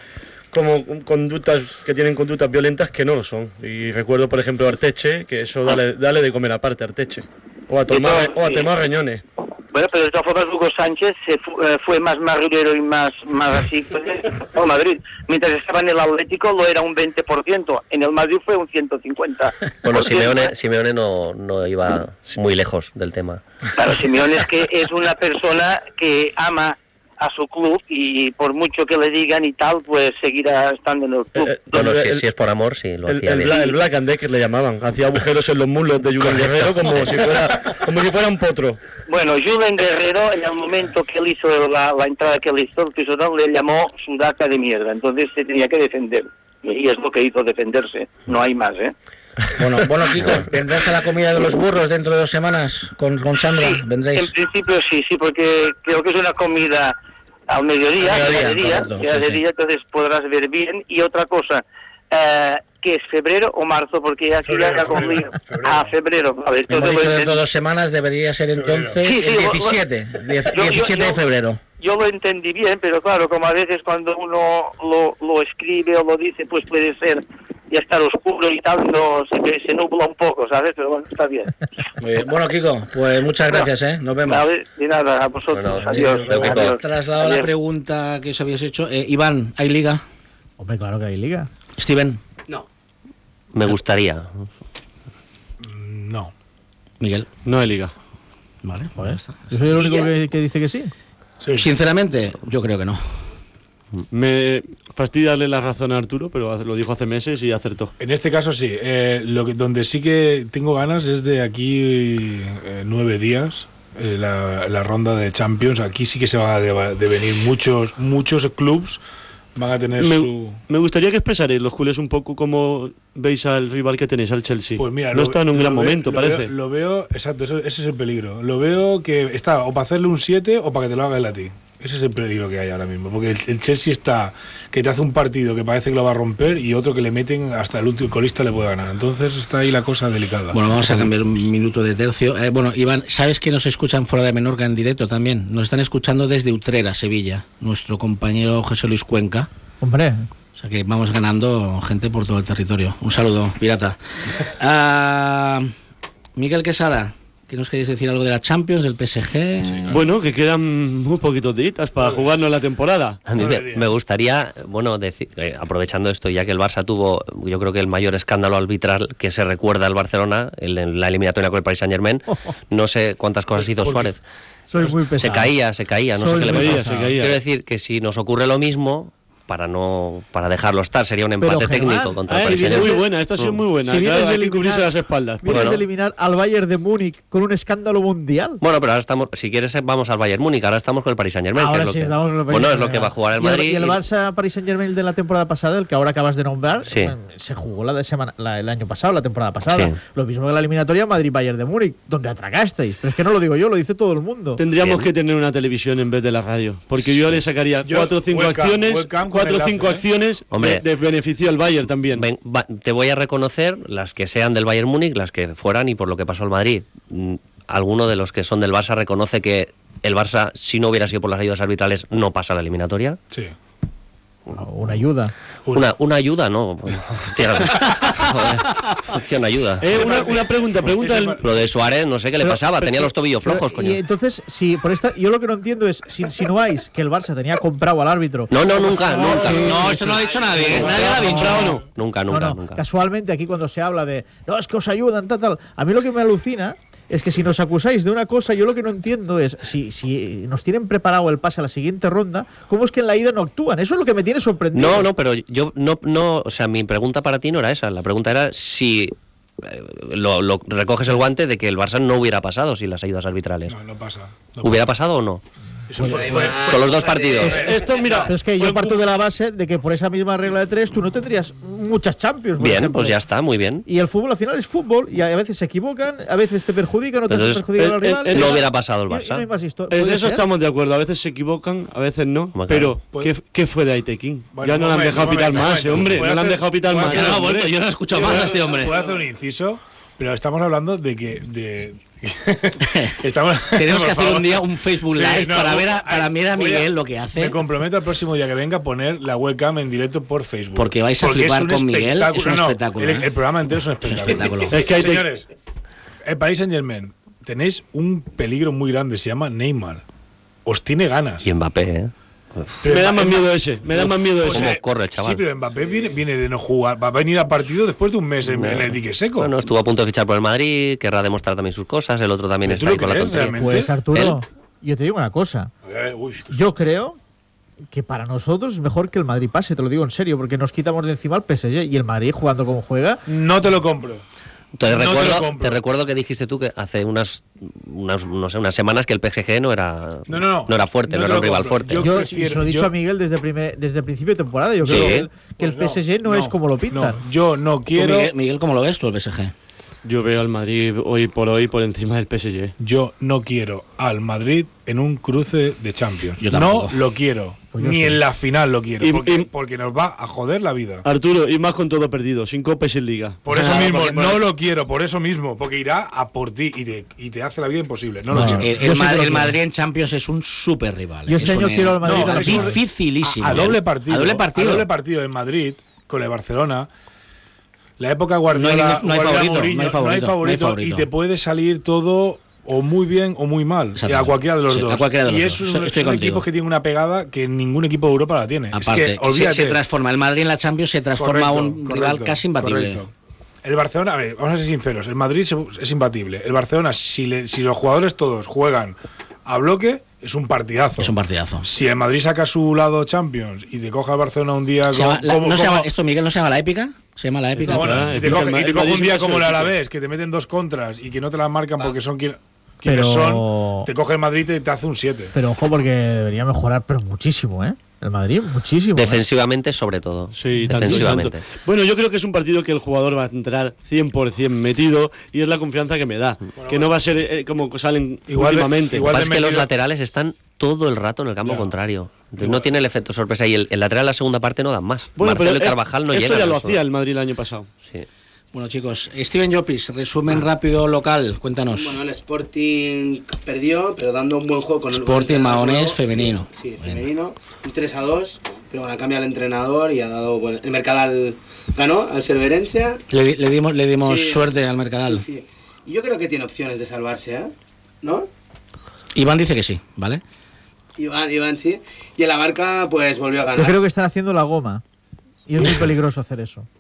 como conductas que tienen conductas violentas que no lo son. Y recuerdo, por ejemplo, a Arteche, que eso dale, dale de comer aparte, Arteche. O a tomar, Eso, o a sí. tomar riñones. Bueno, pero de todas formas Hugo Sánchez se fu- eh, fue más marrullero y más, más así con Madrid. Mientras estaba en el Atlético lo era un veinte por ciento, en el Madrid fue un ciento cincuenta por ciento. Bueno, Simeone, Simeone no, no iba muy lejos del tema. Claro, Simeone es que es una persona que ama a su club y por mucho que le digan y tal, pues seguirá estando en el club. Eh, eh, Bueno, el- si, el- si es por amor, sí, lo El, hacía el, bien. Bla- el Black and Decker le llamaban, hacía agujeros en los muslos de Julián Guerrero como si fuera como si fuera un potro. Bueno, Julen Guerrero, en el momento que él hizo la, la entrada que él hizo, el Pisotón le llamó sudaca de mierda, entonces se tenía que defender. Y es lo que hizo, defenderse. No hay más, ¿eh? Bueno, bueno, Kiko, ¿vendrás a la comida de los burros dentro de dos semanas con, con Sandra? Sí, en ¿Vendréis? principio sí, sí, porque creo que es una comida al mediodía, Al mediodía, al mediodía, correcto, al sí, sí. mediodía, entonces podrás ver bien. Y otra cosa, eh, ¿qué es febrero o marzo? Porque aquí Febrero, ya la febrero, comida... febrero. Ah, febrero, vale. Hemos Entonces, dicho lo dentro de enten- dos semanas, debería ser entonces Sí, sí, el lo- diecisiete, diez- yo- yo- diecisiete de yo- febrero. yo lo entendí bien, pero claro, como a veces cuando uno lo, lo escribe o lo dice, pues puede ser ya estar oscuro y tal, no, se, se nubla un poco, ¿sabes? Pero bueno, está bien. Muy bien. Bueno, Kiko, pues muchas gracias, ¿eh? Nos vemos. Vale, de nada, a vosotros. Bueno, adiós. sí, creo que adiós. todo. Trasladado a la Adiós. pregunta que os habías hecho, eh, Iván, ¿hay liga? Hombre, claro que hay liga. Steven, No. Me gustaría. No. Miguel. No hay liga. Vale, pues ya está. Yo soy el único que, que dice que sí. Sí. Sinceramente, yo creo que no. Me fastidia darle la razón a Arturo, pero lo dijo hace meses y acertó. En este caso sí. Eh, lo que, donde sí que tengo ganas es de aquí eh, nueve días, eh, la, la ronda de Champions. Aquí sí que se van a deba- devenir muchos muchos clubs. Van a tener Me, su... me gustaría que expresaréis los culés un poco cómo veis al rival que tenéis, al Chelsea. Pues mira, no lo- está en un lo gran veo- momento, lo parece. Veo, lo veo, exacto, eso- ese es el peligro. Lo veo que está o para hacerle un siete o para que te lo haga él a ti. Ese es el peligro que hay ahora mismo. Porque el, el Chelsea está que te hace un partido que parece que lo va a romper y otro que le meten hasta el último colista le puede ganar. Entonces está ahí la cosa delicada. Bueno, vamos a cambiar un minuto de tercio. Eh, bueno, Iván, ¿sabes que nos escuchan fuera de Menorca en directo también? Nos están escuchando desde Utrera, Sevilla, nuestro compañero José Luis Cuenca. Hombre, O sea que vamos ganando gente por todo el territorio. Un saludo, pirata. Ah, Miguel Quesada, ¿qué nos queréis decir algo de la Champions, del P S G? Bueno, que quedan muy poquitos días para jugarnos la temporada. A mí me, me gustaría, bueno, decir, eh, aprovechando esto, ya que el Barça tuvo, yo creo que el mayor escándalo arbitral que se recuerda al Barcelona, en el, la eliminatoria con el Paris Saint-Germain, no sé cuántas cosas hizo Suárez. soy muy pesado. Se caía, se caía, no Soy sé qué le muy pasó. pesado. Se caía. Quiero decir que si nos ocurre lo mismo, para no para dejarlo estar. Sería un empate Pero, técnico Germán, contra Ah, el sí, Paris viene Saint-Germain. muy buena, esta ha sido muy buena. Si vienes Claro, de hay que eliminar- cubrirse las espaldas. Vienes Bueno. de eliminar al Bayern de Múnich con un escándalo mundial. Bueno, pero ahora estamos, si quieres vamos al Bayern Múnich, ahora estamos con el Paris Saint-Germain. Ahora que es lo sí que, estamos con el Paris bueno, es lo Saint-Germain. que va a jugar el Y el- Madrid. Y el, Barça Paris Saint Germain de la temporada pasada, el que ahora acabas de nombrar, Sí. eh, se jugó la de semana, la- el año pasado, la temporada pasada. Sí. Lo mismo que la eliminatoria Madrid-Bayern de Múnich, donde atracasteis. Pero es que no lo digo yo, lo dice todo el mundo. Tendríamos Bien. que tener una televisión en vez de la radio. Porque yo le sacaría Yo- cuatro o cinco webcam, acciones, webcam con cuatro o cinco enlace, ¿eh? acciones Hombre. de, de beneficio al Bayern también. Ven, va- te voy a reconocer las que sean del Bayern Múnich, las que fueran y por lo que pasó al Madrid. Mm, Alguno de los que son del Barça reconoce que el Barça, si no hubiera sido por las ayudas arbitrales, no pasa a la eliminatoria. Sí. Una ayuda. Una, una ayuda, no. Hostia, joder, hostia, una ayuda. Eh, una, una pregunta, pregunta del, Lo de Suárez, no sé qué le Pero- pasaba, pero- tenía los tobillos pero- flojos, coño. Y entonces, si por esta, yo lo que no entiendo es si insinuáis que el Barça tenía comprado al árbitro. No, no, nunca, nunca. Sí, No, sí, eso sí. no lo ha dicho nadie, ¿eh? Nadie lo ha dicho. ¿Comprado o no? Nunca, No, nunca, no, nunca. casualmente aquí cuando se habla de no, es que os ayudan, tal, tal. A mí lo que me alucina es que si nos acusáis de una cosa, yo lo que no entiendo es si, si nos tienen preparado el pase a la siguiente ronda, ¿cómo es que en la ida no actúan? Eso es lo que me tiene sorprendido. No, no, pero yo no, no, o sea, mi pregunta para ti no era esa. La pregunta era si eh, lo, lo- recoges el guante de que el Barça no hubiera pasado sin las ayudas arbitrales. No, no pasa. No ¿Hubiera pasado o no? Eso fue- fue- Con los dos partidos. Esto, mira, Pero es que yo parto de la base de que por esa misma regla de tres tú no tendrías muchas Champions. por Bien, ejemplo. pues ya está, muy bien. Y el fútbol al final es fútbol y a veces se equivocan, a veces te perjudican, otras te Entonces, perjudican al eh, rival. eh, y- no hubiera pasado el y- y Barça. no hay más histo- en ¿Puede eso ser? estamos de acuerdo. A veces se equivocan, a veces no. Bueno, Pero, claro. ¿qué, qué fue de Aitekin? Bueno, Ya no le han momento, dejado pitar momento, más, eh, momento. hombre. ¿Puedo No le han hacer- dejado pitar puedo más. hacer- no, hombre. bueno, yo no he escuchado más a este hombre. Puedo hacer un inciso, pero estamos hablando de que. De, estamos, Tenemos que por hacer favor. un día un Facebook Sí, Live no, para ver a, ay, para ver a voy Miguel lo que hace. Me comprometo al próximo día que venga a poner la webcam en directo por Facebook. Porque vais a Porque flipar es un con Miguel, espectáculo. es un No, no, espectáculo, El, ¿eh? el programa entero es un Es un espectáculo. espectáculo. Es que hay te- Señores, el Paris Saint Germain, tenéis un peligro muy grande, se llama Neymar. Os tiene ganas. Y Mbappé, ¿eh? Pero Me da más Mbappé- miedo ese, me da más miedo Pues, ese. ¿Cómo eh, corre el chaval? Sí, pero Mbappé viene, viene de no jugar. Va a venir a partido después de un mes en, en el dique seco. Bueno, estuvo a punto de fichar por el Madrid, querrá demostrar también sus cosas, el otro también ¿Pero está tú ahí lo con la crees, tontería. realmente? Pues Arturo, Él- yo te digo una cosa. Eh, uy, Yo creo que para nosotros es mejor que el Madrid pase, te lo digo en serio, porque nos quitamos de encima al P S G y el Madrid jugando como juega. no te lo compro. Te, No te lo recuerdo, compro. te recuerdo que dijiste tú que hace unas, unas, no sé, unas semanas que el P S G no era, No, no, no. era fuerte, No no, te era un lo rival compro. fuerte. Yo Yo prefiero- se lo he dicho yo- a Miguel desde, primer, desde el principio de temporada. Yo Sí. creo que el, que el Pues P S G no, es como lo pintan. No, yo no ¿Tú, quiero. Miguel, Miguel, ¿cómo lo ves tú el P S G? Yo veo al Madrid hoy por hoy por encima del P S G. Yo no quiero al Madrid en un cruce de Champions. Yo no tampoco. lo quiero. Pues yo Ni sí. en la final lo quiero. Y- porque, y- porque nos va a joder la vida. Arturo, y más con todo perdido, sin Copa y sin Liga. Por eso Ah, mismo, porque- no lo quiero, por eso mismo. Porque irá a por ti y te, y te hace la vida imposible. No, lo No. quiero. El, Yo el sí Ma- que lo el quiero. Madrid en Champions es un súper rival. Yo este es año un- quiero al Madrid No, a la es final. dificilísimo. A, a doble partido. A doble partido. A doble partido en Madrid con el Barcelona. La época Guardiola, No hay- no hay Guardiola, favorito, Mourinho, no hay favorito, no hay favorito, favorito. y te puede salir todo o muy bien o muy mal. Exacto. A cualquiera de los Sí, a dos. cualquiera de los y dos. esos Estoy- son, estoy son contigo. equipos que tienen una pegada que ningún equipo de Europa la tiene. Aparte, es que, se, olvídate. se transforma. El Madrid en la Champions se transforma a un Correcto, rival correcto, casi imbatible. correcto. El Barcelona, a ver, vamos a ser sinceros, el Madrid se- es imbatible. El Barcelona, si, le- si los jugadores todos juegan a bloque, es un partidazo. Es un partidazo. Si el Madrid saca su lado Champions y te coge al Barcelona un día Se llama como, la- como- ¿no se como- llama- ¿Esto, Miguel, no se llama la épica? ¿Se llama la épica? bueno, Ah, y te el coge, y Madrid te coge un es día un como el equipo. Alavés, que te meten dos contras y que no te las marcan porque son quien- quienes Pero- son, te coge el Madrid y te, te hace un siete. Pero ojo, porque debería mejorar, pero muchísimo, ¿eh? El Madrid, muchísimo. ¿eh? Defensivamente, sobre todo. Sí, tanto, Defensivamente. tanto. Bueno, yo creo que es un partido que el jugador va a entrar cien por ciento metido y es la confianza que me da. que no va a ser eh, como salen Igual de- últimamente. igual Lo que pasa es que los metido- laterales están todo el rato en el campo Ya. contrario. Entonces Igual. no tiene el efecto sorpresa y el, el lateral en la segunda parte no dan más. Bueno, Marcelo pero y Carvajal no esto llegan. ya lo a eso. hacía el Madrid el año pasado. Sí. Bueno, chicos, Steven Llopis, resumen rápido local, cuéntanos. Bueno, el Sporting perdió, pero dando un buen juego con el Sporting con el Mahonés nuevo. femenino. Sí, sí, femenino. Un tres a dos, pero bueno, cambia el entrenador y ha dado. Bueno, el Mercadal ganó al Cerverense. Le, di- le dimos, le dimos Sí. suerte al Mercadal. Sí. Y yo creo que tiene opciones de salvarse, ¿eh? ¿No? Iván dice que sí, ¿vale? Iván, Iván sí. Y el Abarca, pues volvió a ganar. Yo creo que están haciendo la goma. Y es muy peligroso hacer eso.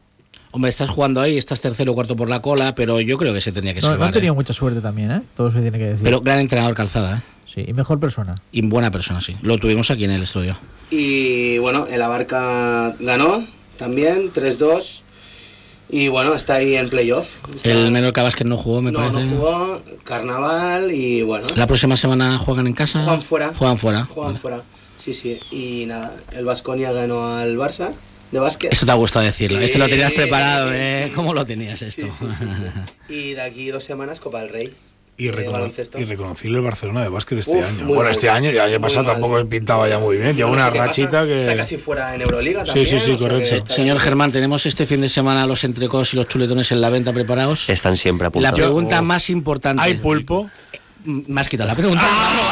Hombre, estás jugando ahí, estás tercero o cuarto por la cola, pero yo creo que se tenía que No, salvar. no han tenido ¿eh? mucha suerte también, ¿eh? Todo se tiene que decir. Pero gran entrenador Calzada, ¿eh? Sí, y mejor persona. Y buena persona, sí. Lo tuvimos aquí en el estudio. Y bueno, el Abarca ganó también, tres dos. Y bueno, está ahí en playoff. Está... El Menorca Basket no jugó, me no, parece. No jugó, Carnaval y bueno. La próxima semana juegan en casa. Juegan fuera. Juegan fuera. Juegan fuera. Sí, sí. Y nada, el Baskonia ganó al Barça de básquet. Esto te ha gustado decirlo. Sí. Esto lo tenías preparado, ¿eh? ¿Cómo lo tenías esto? Sí, sí, sí, sí. Y de aquí dos semanas Copa del Rey. Y, recono y reconocible el Barcelona de básquet este Uf, año. muy Bueno, mal, este año, ya el año pasado mal. tampoco pintaba ya muy bien. Lleva No una sé qué rachita pasa. que... Está casi fuera en Euroliga también. Sí, sí, sí, o sea correcto. que Señor Germán, ¿tenemos este fin de semana los entrecos y los chuletones en la venta preparados? Están siempre La apuntados. pregunta Oh. más importante. ¿Hay pulpo? Me has quitado la pregunta.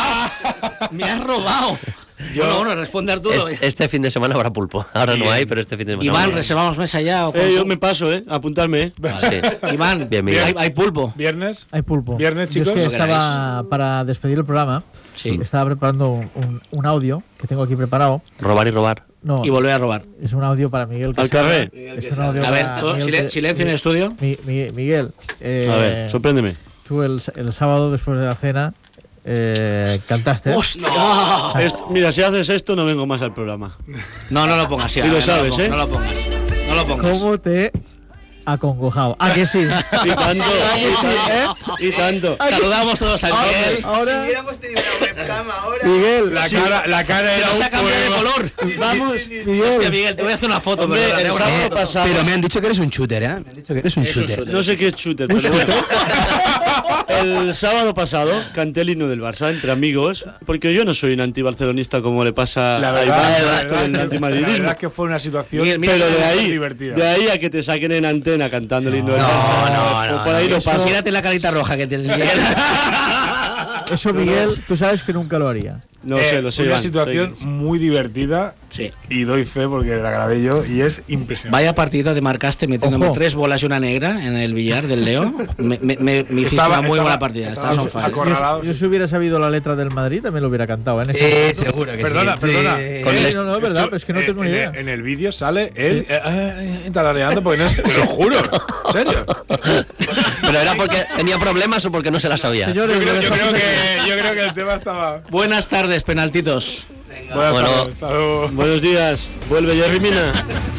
Me has robado. Yo- Bueno, bueno, responde Arturo. Este, este fin de semana habrá pulpo. Ahora no Bien. hay, pero este fin de semana. Iván, habrá. ¿reservamos mesa ya? O Eh, yo me paso, ¿eh? Apuntarme, ¿eh? Vale, sí. Iván, Bien, Miguel. hay, hay pulpo. ¿Viernes? Hay pulpo. ¿Viernes, Yo chicos? es que Lo queráis. estaba, para despedir el programa, Sí. estaba preparando un, un audio que tengo aquí preparado. Robar y robar. No, Y volver a robar. es un audio para Miguel. Al Quesada. carré. Es un audio A ver, para todo- Miguel silen- que- silencio en el estudio. Mi- Mi- Miguel, eh, A ver, sorpréndeme. tú el, el sábado después de la cena eh, cantaste. ¡Hostia! Esto- mira, si haces esto, no vengo más al programa. No, no lo pongas, sí, Y a lo ver, sabes, no lo, ¿eh? pongas, no lo pongas. No lo pongas. ¿Cómo te acongojado? ¿A que sí? Y tanto, y, sí, ¿eh? y tanto. Saludamos todos a Miguel. Ahora, Si hubiéramos tenido una webcam ahora. Miguel, La sí, cara, la cara Se era nos un ha cambiado de poema. color. Vamos. Miguel. Hostia, Miguel, te voy a hacer una foto. Hombre, perdona, el te voy a sábado hacer una foto. pasado. Pero me han dicho que eres un shooter, ¿eh? Me han dicho que eres un Es un shooter. shooter. No sé qué es shooter, pero bueno. El sábado pasado canté el himno del Barça entre amigos, porque yo no soy un antibarcelonista como le pasa La a verdad, Iván, la estoy verdad, en la verdad antimadridismo. es que fue una situación Miguel, mira, Pero de muy ahí, divertida. de ahí a que te saquen en antena cantando el himno del No, Barça, no, pues no, por ahí no, no eso- pasa. Mírate la carita roja que tienes, Miguel. eso Miguel, tú sabes que nunca lo haría. No Eh, sé, lo sé, Una Iván, situación sé que- muy divertida Sí. y doy fe porque la grabé yo y es impresionante. Vaya partida te marcaste metiéndome Ojo. tres bolas y una negra en el billar del Leo. Me, me, me, me hiciste Estaba- una muy estaba- buena partida. estaba Estabas on acor- fire. Acorralado. Yo, yo si hubiera sabido la letra del Madrid también lo hubiera cantado. ¿eh? En ese Eh, momento. seguro que Perdona, sí. perdona. Sí. Con el Eh, est- no, no, es verdad, pero es que no eh, tengo ni en idea. el- En el vídeo sale él eh, eh, tarareando porque no es. Te lo juro. ¿En serio? ¿Pero era porque tenía problemas o porque no se la sabía? Señores, Yo creo, lo yo dejamos creo aquí. que, yo creo que el tema estaba. Buenas tardes, penaltitos. Buenas Bueno. tardes, hasta luego. Buenos días, vuelve Jerry Mina.